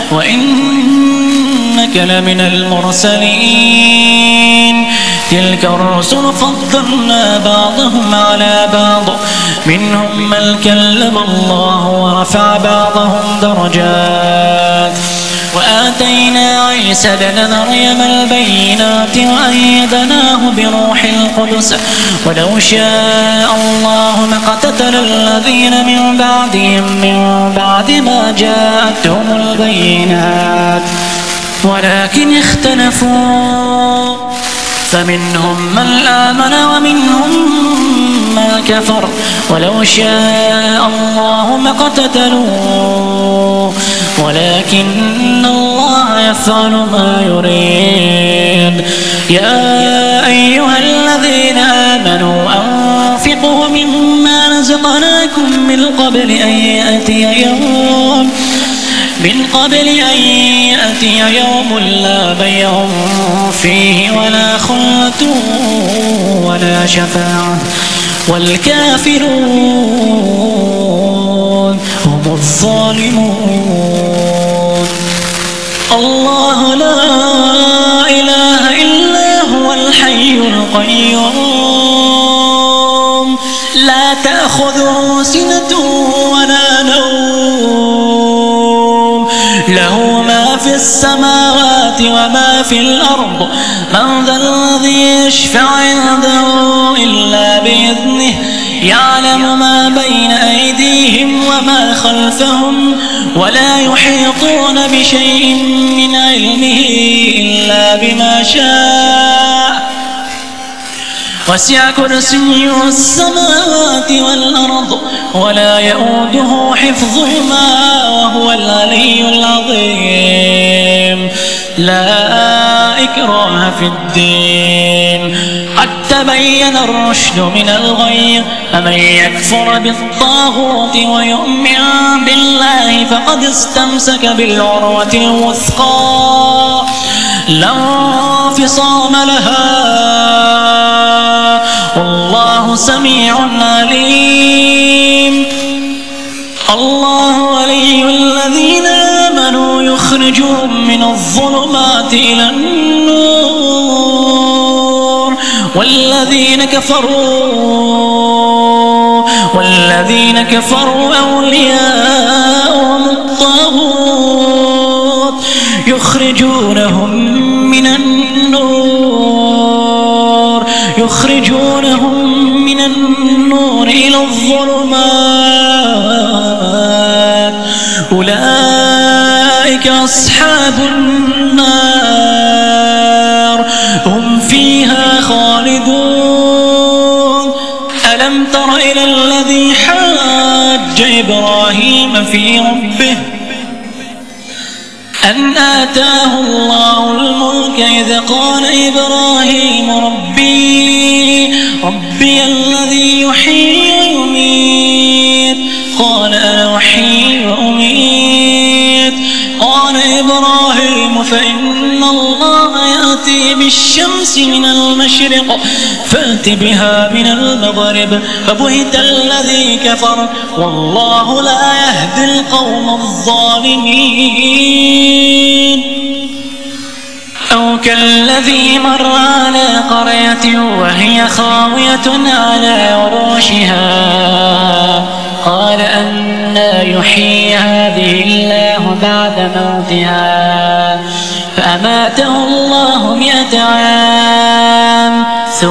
وإنك لمن المرسلين. تلك الرسل فضلنا بعضهم على بعض منهم من كلم الله ورفع بعضهم درجات وآتينا عيسى ابن مريم البينات وأيدناه بروح القدس ولو شاء الله ما اقتتل الذين من بعدهم من بعد ما جاءتهم البينات ولكن اختلفوا فمنهم من آمن ومنهم من كفر ولو شاء الله ما اقتتلوا ولكن الله يفعل ما يريد. يا أيها الذين آمنوا أنفقوا مما رزقناكم من قبل أن يأتي يوم من قبل أن يأتي يوم لا بيع فيه ولا خلة ولا شفاعة والكافرون هم الظالمون. الله لا إله إلا هو الحي القيوم لا تأخذه سنة ولا نوم له ما في السماوات وما في الأرض من ذا الذي يشفع عنده إلا بإذنه يعلم ما بين أيديهم وما خلفهم ولا يحيطون بشيء من علمه إلا بما شاء وسع كرسيه السماوات والأرض ولا يؤوده حفظهما وهو العلي العظيم. لا إكراه في الدين قد تبين الرشد من الغي فمن يكفر بالطاغوت ويؤمن بالله فقد استمسك بالعروة الوثقى لا انفصام لها والله سميع عليم. الله ولي الذين آمنوا يخرجهم من الظلمات إلى النور والذين كفروا والذين كفروا أولياءهم الطاغوت يخرجونهم من النور يخرجونهم من النور إلى الظلمات أولئك أصحاب النار هم فيها خالدون. ألم تر إلى الذي حاج إبراهيم في ربه أن آتاه الله الملك إذ قال إبراهيم ربي ربي الذي يحيي ويميت قال أنا أحيي وأميت قال إبراهيم فإن إن الله يأتي بالشمس من المشرق فأت بها من المغرب فبهت الذي كفر والله لا يهدي القوم الظالمين. أو كالذي مر على قرية وهي خاوية على عروشها قال أنى يحيي هذه الله بعد موتها فأماته الله مئة عام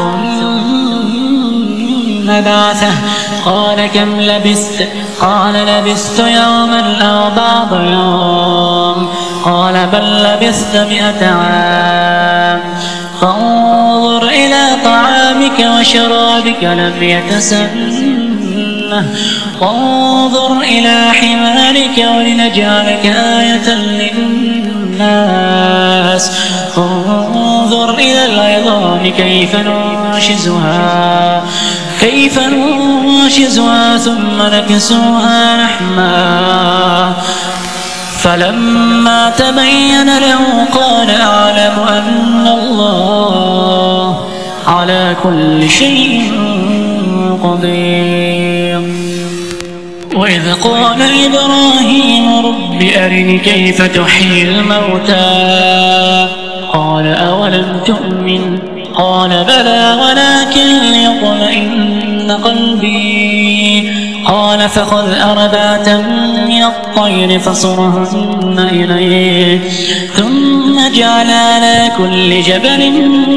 ثم بعثه قال كم لبثت قال لبثت يوما أو بعض يوم قال بل لبثت مئة عام فانظر إلى طعامك وشرابك لم يتسنه وانظر إلى حمارك ولنجعلك آية للناس انظر إلى العظام كيف ننشزها كيف ننشزها ثم نكسوها لحما فلما تبين له قال أعلم أن الله على كل شيء قدير. وإذ قال إبراهيم رب أرني كيف تحيي الموتى قال أولم تؤمن قال بلى ولكن ليطمئن قلبي قال فخذ أربعة من الطير فصرهن إليك ثم اجعل على كل جبل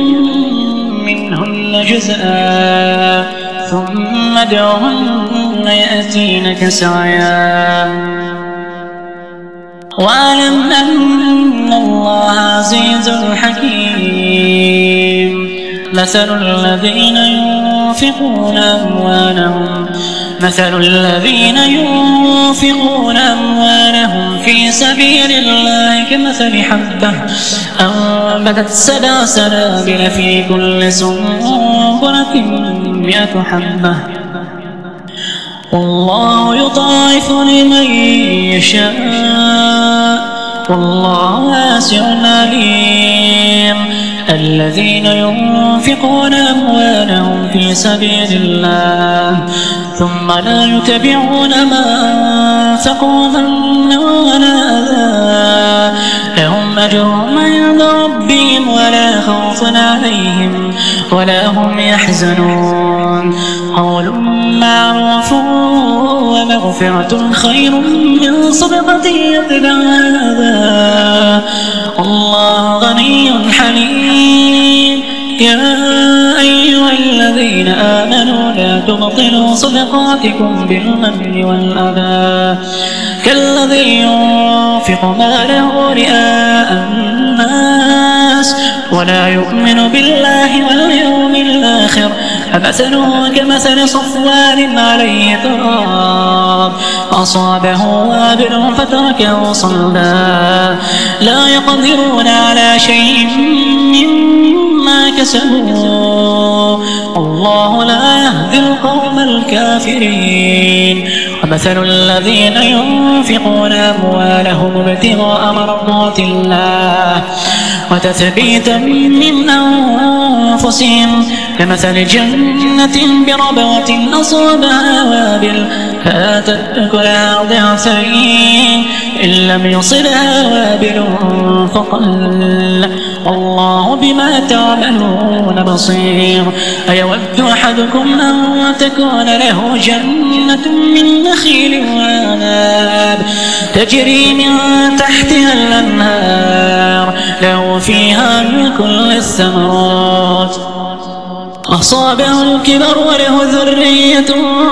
منهن جزءا ثم ادعهن يأتينك سعيا واعلم أن الله عزيز حكيم. مثل الذين ينفقون أموالهم مثل الذين ينفقون أموالهم في سبيل الله كمثل حبة أنبتت سبع سنابل في كل سنبلة مئة حبة والله يضاعف لمن يشاء والله واسع عليم. الذين ينفقون أموالهم في سبيل الله ثم لا يتبعون ما أنفقوا منا ولا أذى لهم أجرهم عند ربهم ولا خوف عليهم ولا هم يحزنون. قول معروف ومغفرة خير من صدقة يتبعها أذى الله غني حليم. يا أيها الذين آمنوا لا تبطلوا صدقاتكم بالمن والأذى كالذي ينفق ماله رئاء الناس ولا يؤمن بالله واليوم الآخر فمثله كمثل صفوان عليه تراب أصابه وابل فتركه صلدا لا يقدرون على شيء مما كسبوا الله لا يهدي القوم الكافرين. ومثل الذين ينفقون أموالهم ابتغاء مرضات الله وتثبيتا من أنفسهم كمثل جنة بربوة أصابها وابل فآتت أكلها ضعفين إن لم يصلها وابل فقل والله بما تعملون بصير. أيود أحدكم أن تكون له جنة من نخيل وعناب تجري من تحتها الأنهار له فيها من كل الثمرات أصابه الكبر وله ذرية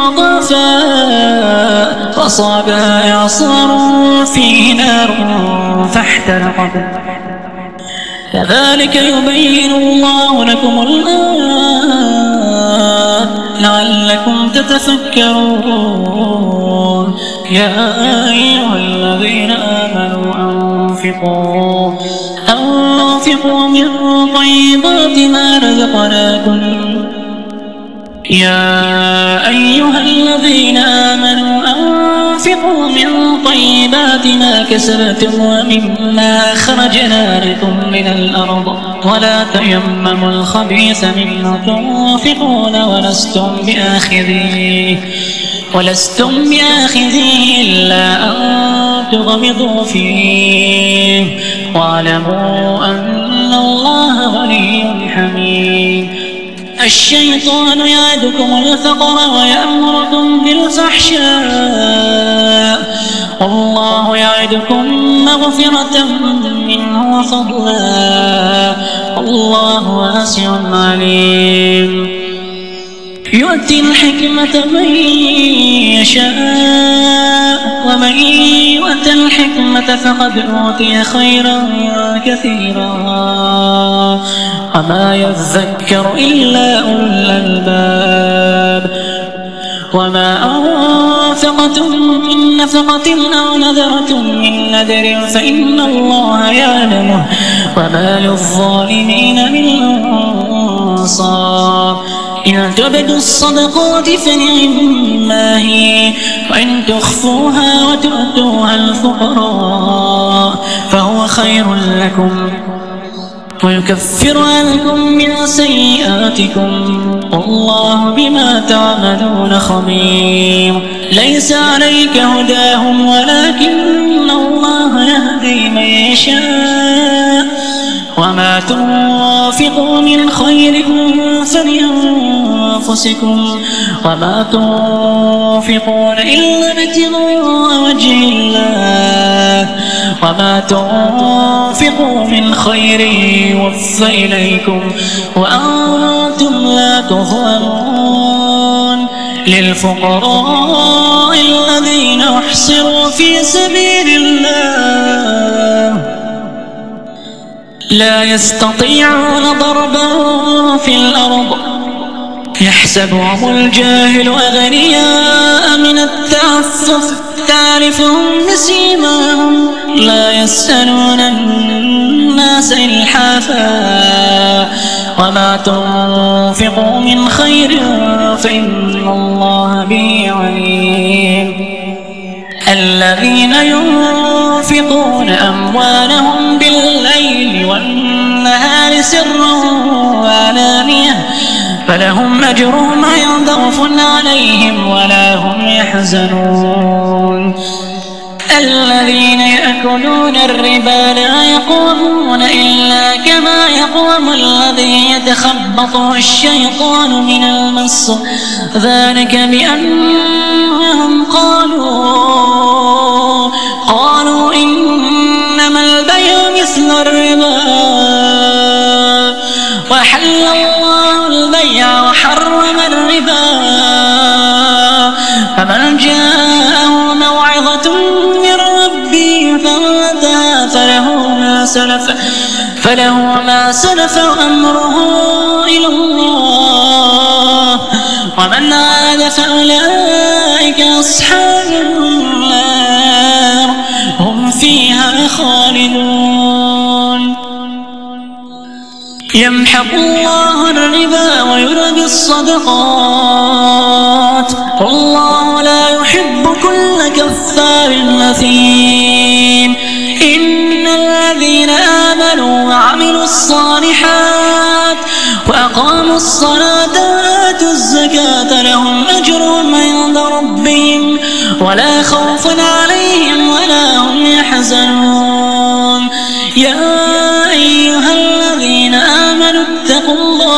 ضعفاء فأصابها إعصار فيه نار فاحترقت كذلك يبين الله لكم الآيات لعلكم تتفكرون. يا أيها الذين آمنوا أنفقوا أنفقوا من طيبات ما رزقناكم يا أيها الذين آمنوا أنفقوا وأنفقوا من طيبات ما كسبتم ومما أخرجنا لكم من الأرض ولا تيمموا الخبيث منه تنفقون ولستم بآخذيه ولستم بآخذيه إلا أن تغمضوا فيه واعلموا أن الله غني حميد. الشيطان يعدكم الفقر ويأمركم بالفحشاء والله يعدكم مغفرة منه وفضلا والله واسع عليم. يؤتي الحكمة من يشاء ومن يؤت الحكمة فقد أوتي خيرا كثيرا وما يذكر إلا أولو الألباب. وما أنفقتم من نفقة أو نذرتم من نذر فإن الله يعلمه وما للظالمين من أنصار. إن تبدوا الصدقات فنعما هي وإن تخفوها وتؤتوها الفقراء فهو خير لكم ويكفر عنكم من سيئاتكم والله بما تعملون خبير. ليس عليك هداهم ولكن الله يهدي من يشاء وما تنفقوا من خير فلأنفسكم وما تنفقون إلا ابتغاء وجه الله وما تنفقوا من خير يوفى إليكم وأنتم لا تظلمون. للفقراء الذين أحصروا في سبيل الله لا يستطيعون ضربا في الأرض يحسبهم الجاهل أغنياء من التعفف تعرفهم بسيماهم لا يسألون الناس إلحافا وما تنفقوا من خير فإن الله به عليم. الذين ينفقون أموالهم بالليل والنهار سرا وعلانية فلهم أجرهم عند خوف عليهم ولا هم يحزنون. الذين يأكلون الربا لا يقومون إلا كما يقوم الذي يتخبطه الشيطان من المس ذلك بأنهم قالوا قالوا إنما البيع مثل الربا وحل الله البيع وحرم الربا فمن جاءه موعظة من ربه فانتهى فله ما سلف فله ما سلف وأمره إلى الله ومن عاد فأولئك أصحاب النار هم فيها خالدون. يمحق الله الربا ويربي الصدقات والله لا يحب كل كفار أثيم. إن الذين آمنوا وعملوا الصالحات وأقاموا الصلاة وآتوا الزكاة لهم أجرهم عند ربهم ولا خوف عليهم ولا هم يحزنون. يا أيها الذين آمنوا اتقوا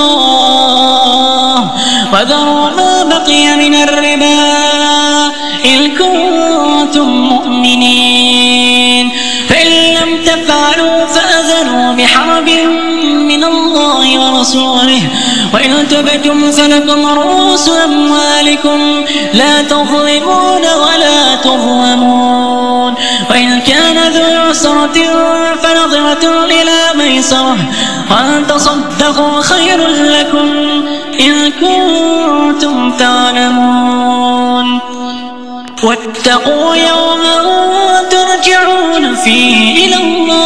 الله وذروا ما بقي من الربا إن كنتم مؤمنين فإن لم تفعلوا فأذنوا بحرب من الله ورسوله وإن تبتم فلكم رؤوس أموالكم لا تظلمون ولا تظلمون. وإن كان ذو عسرة فنظرة إلى ميسرة وأن تصدقوا خير لكم إن كنتم تعلمون. واتقوا يوما ترجعون فيه إلى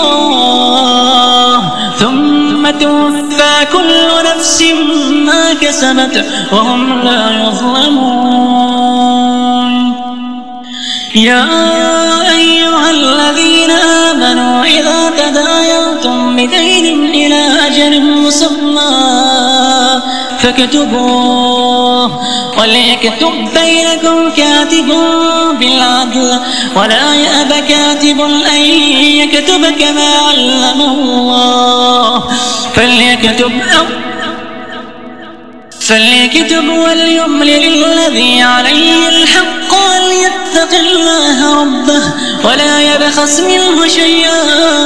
الله ثم توفى كل نفس ما كسبت وهم لا يظلمون. يا أيها الذين آمنوا إذا تداينتم بدين إلى أجل مسمى فاكتبوه وليكتب بينكم كاتب بالعدل ولا يأب كاتب أن يكتب كما علمه الله فليكتب أو فليكتب وليملل الذي عليه الحق وليتق الله ربه ولا يبخس منه شيئا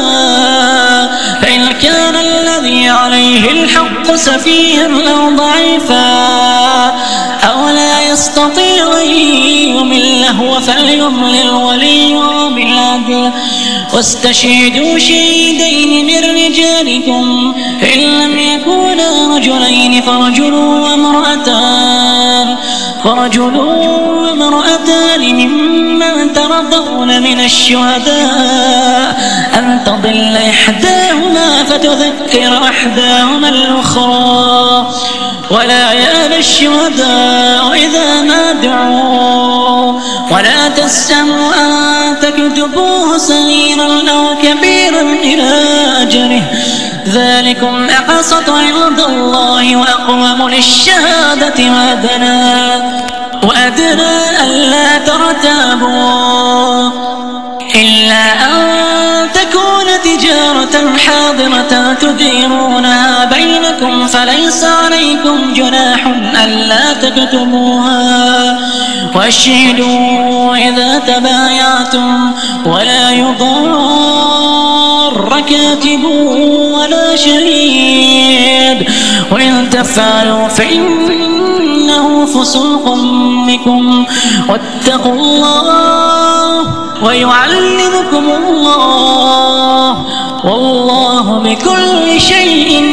فإن كان الذي عليه الحق سفيها أو ضعيفا أو لا يستطيع أن يمل هو فليملل وليه بالعدل واستشهدوا شهيدين من رجالكم فإن لم يكونا رجلين فرجل وامرأتان فرجل وامرأتان ممن ترضون من الشهداء أن تضل إحداهما فتذكر إحداهما الأخرى ولا يأبى الشهداء إذا ما دعوا ولا تسأموا أن تكتبوه صغيرا أو كبيرا إلى أجله ذلكم أقسط عند الله وأقوم للشهادة وأدنى وأدنى ألا ترتابوا إلا أن تكون تجارة حاضرة تديرونها بينكم فليس عليكم جناح ألا تكتبوها واشهدوا إذا تبايعتم ولا يضار كاتب ولا شهيد وإن تفعلوا فإنه فسوق بكم واتقوا الله ويعلمكم الله والله بكل شيء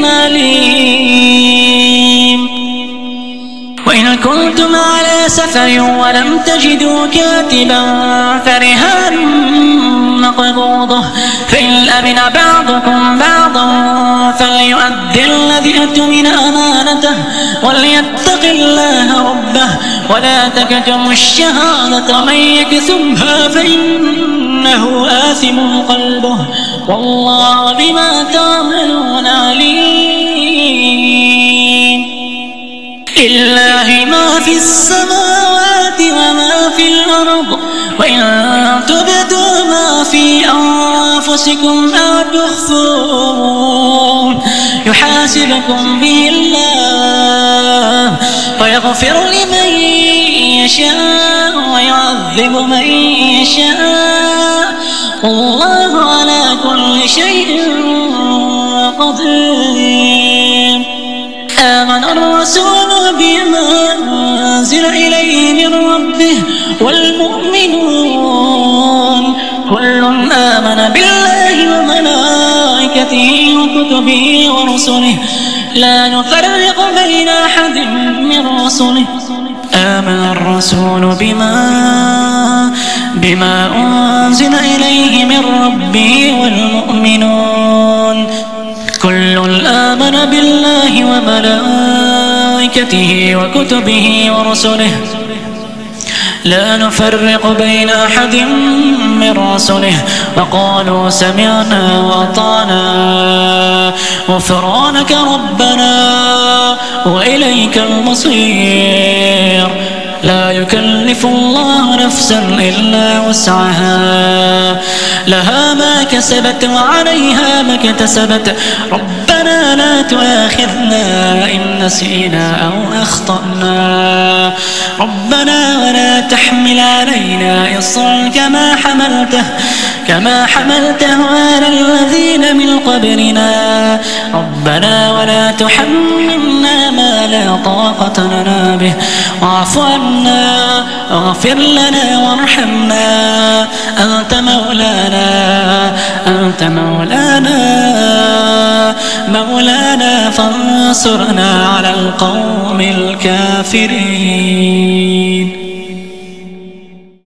عليم وإن كنتم على سفر ولم تجدوا كاتبا فرهان مقبوضة فإن أمن بعضكم بعضا فليؤدي الذي أؤتمن أمانته وليتق الله ربه ولا تكتموا الشهادة من يكتمها فإنه آثم قلبه والله بما تعملون عليم لله ما في السماوات وما في الأرض وإن تبدوا ما في أنفسكم أو تخفوه يحاسبكم به الله ويغفر لمن يشاء ويعذب من يشاء والله على كل شيء قدير آمن الرسول بما أنزل إليه من ربه والمؤمنون كل آمن بالله وملائكته وكتبه ورسله لا نفرق بين أحد من رسله آمن الرسول بما بما أنزل إليه من ربه والمؤمنون كل آمن بالله وملائكته وكتبه ورسله لا نفرق بين أحد من رسله وقالوا سمعنا وأطعنا غفرانك ربنا وإليك المصير لا يكلف الله نفسا إلا وسعها لها ما كسبت وعليها ما اكتسبت ربنا لا تؤاخذنا إن نسينا أو أخطأنا ربنا ولا تحمل علينا إصرا كما حملته كما حملته على الذين من قبلنا ربنا ولا تحملنا ما لا طاقة لنا به واعف عنا واغفر لنا وارحمنا أنت مولانا أنت مولانا مولانا فانصرنا على القوم الكافرين.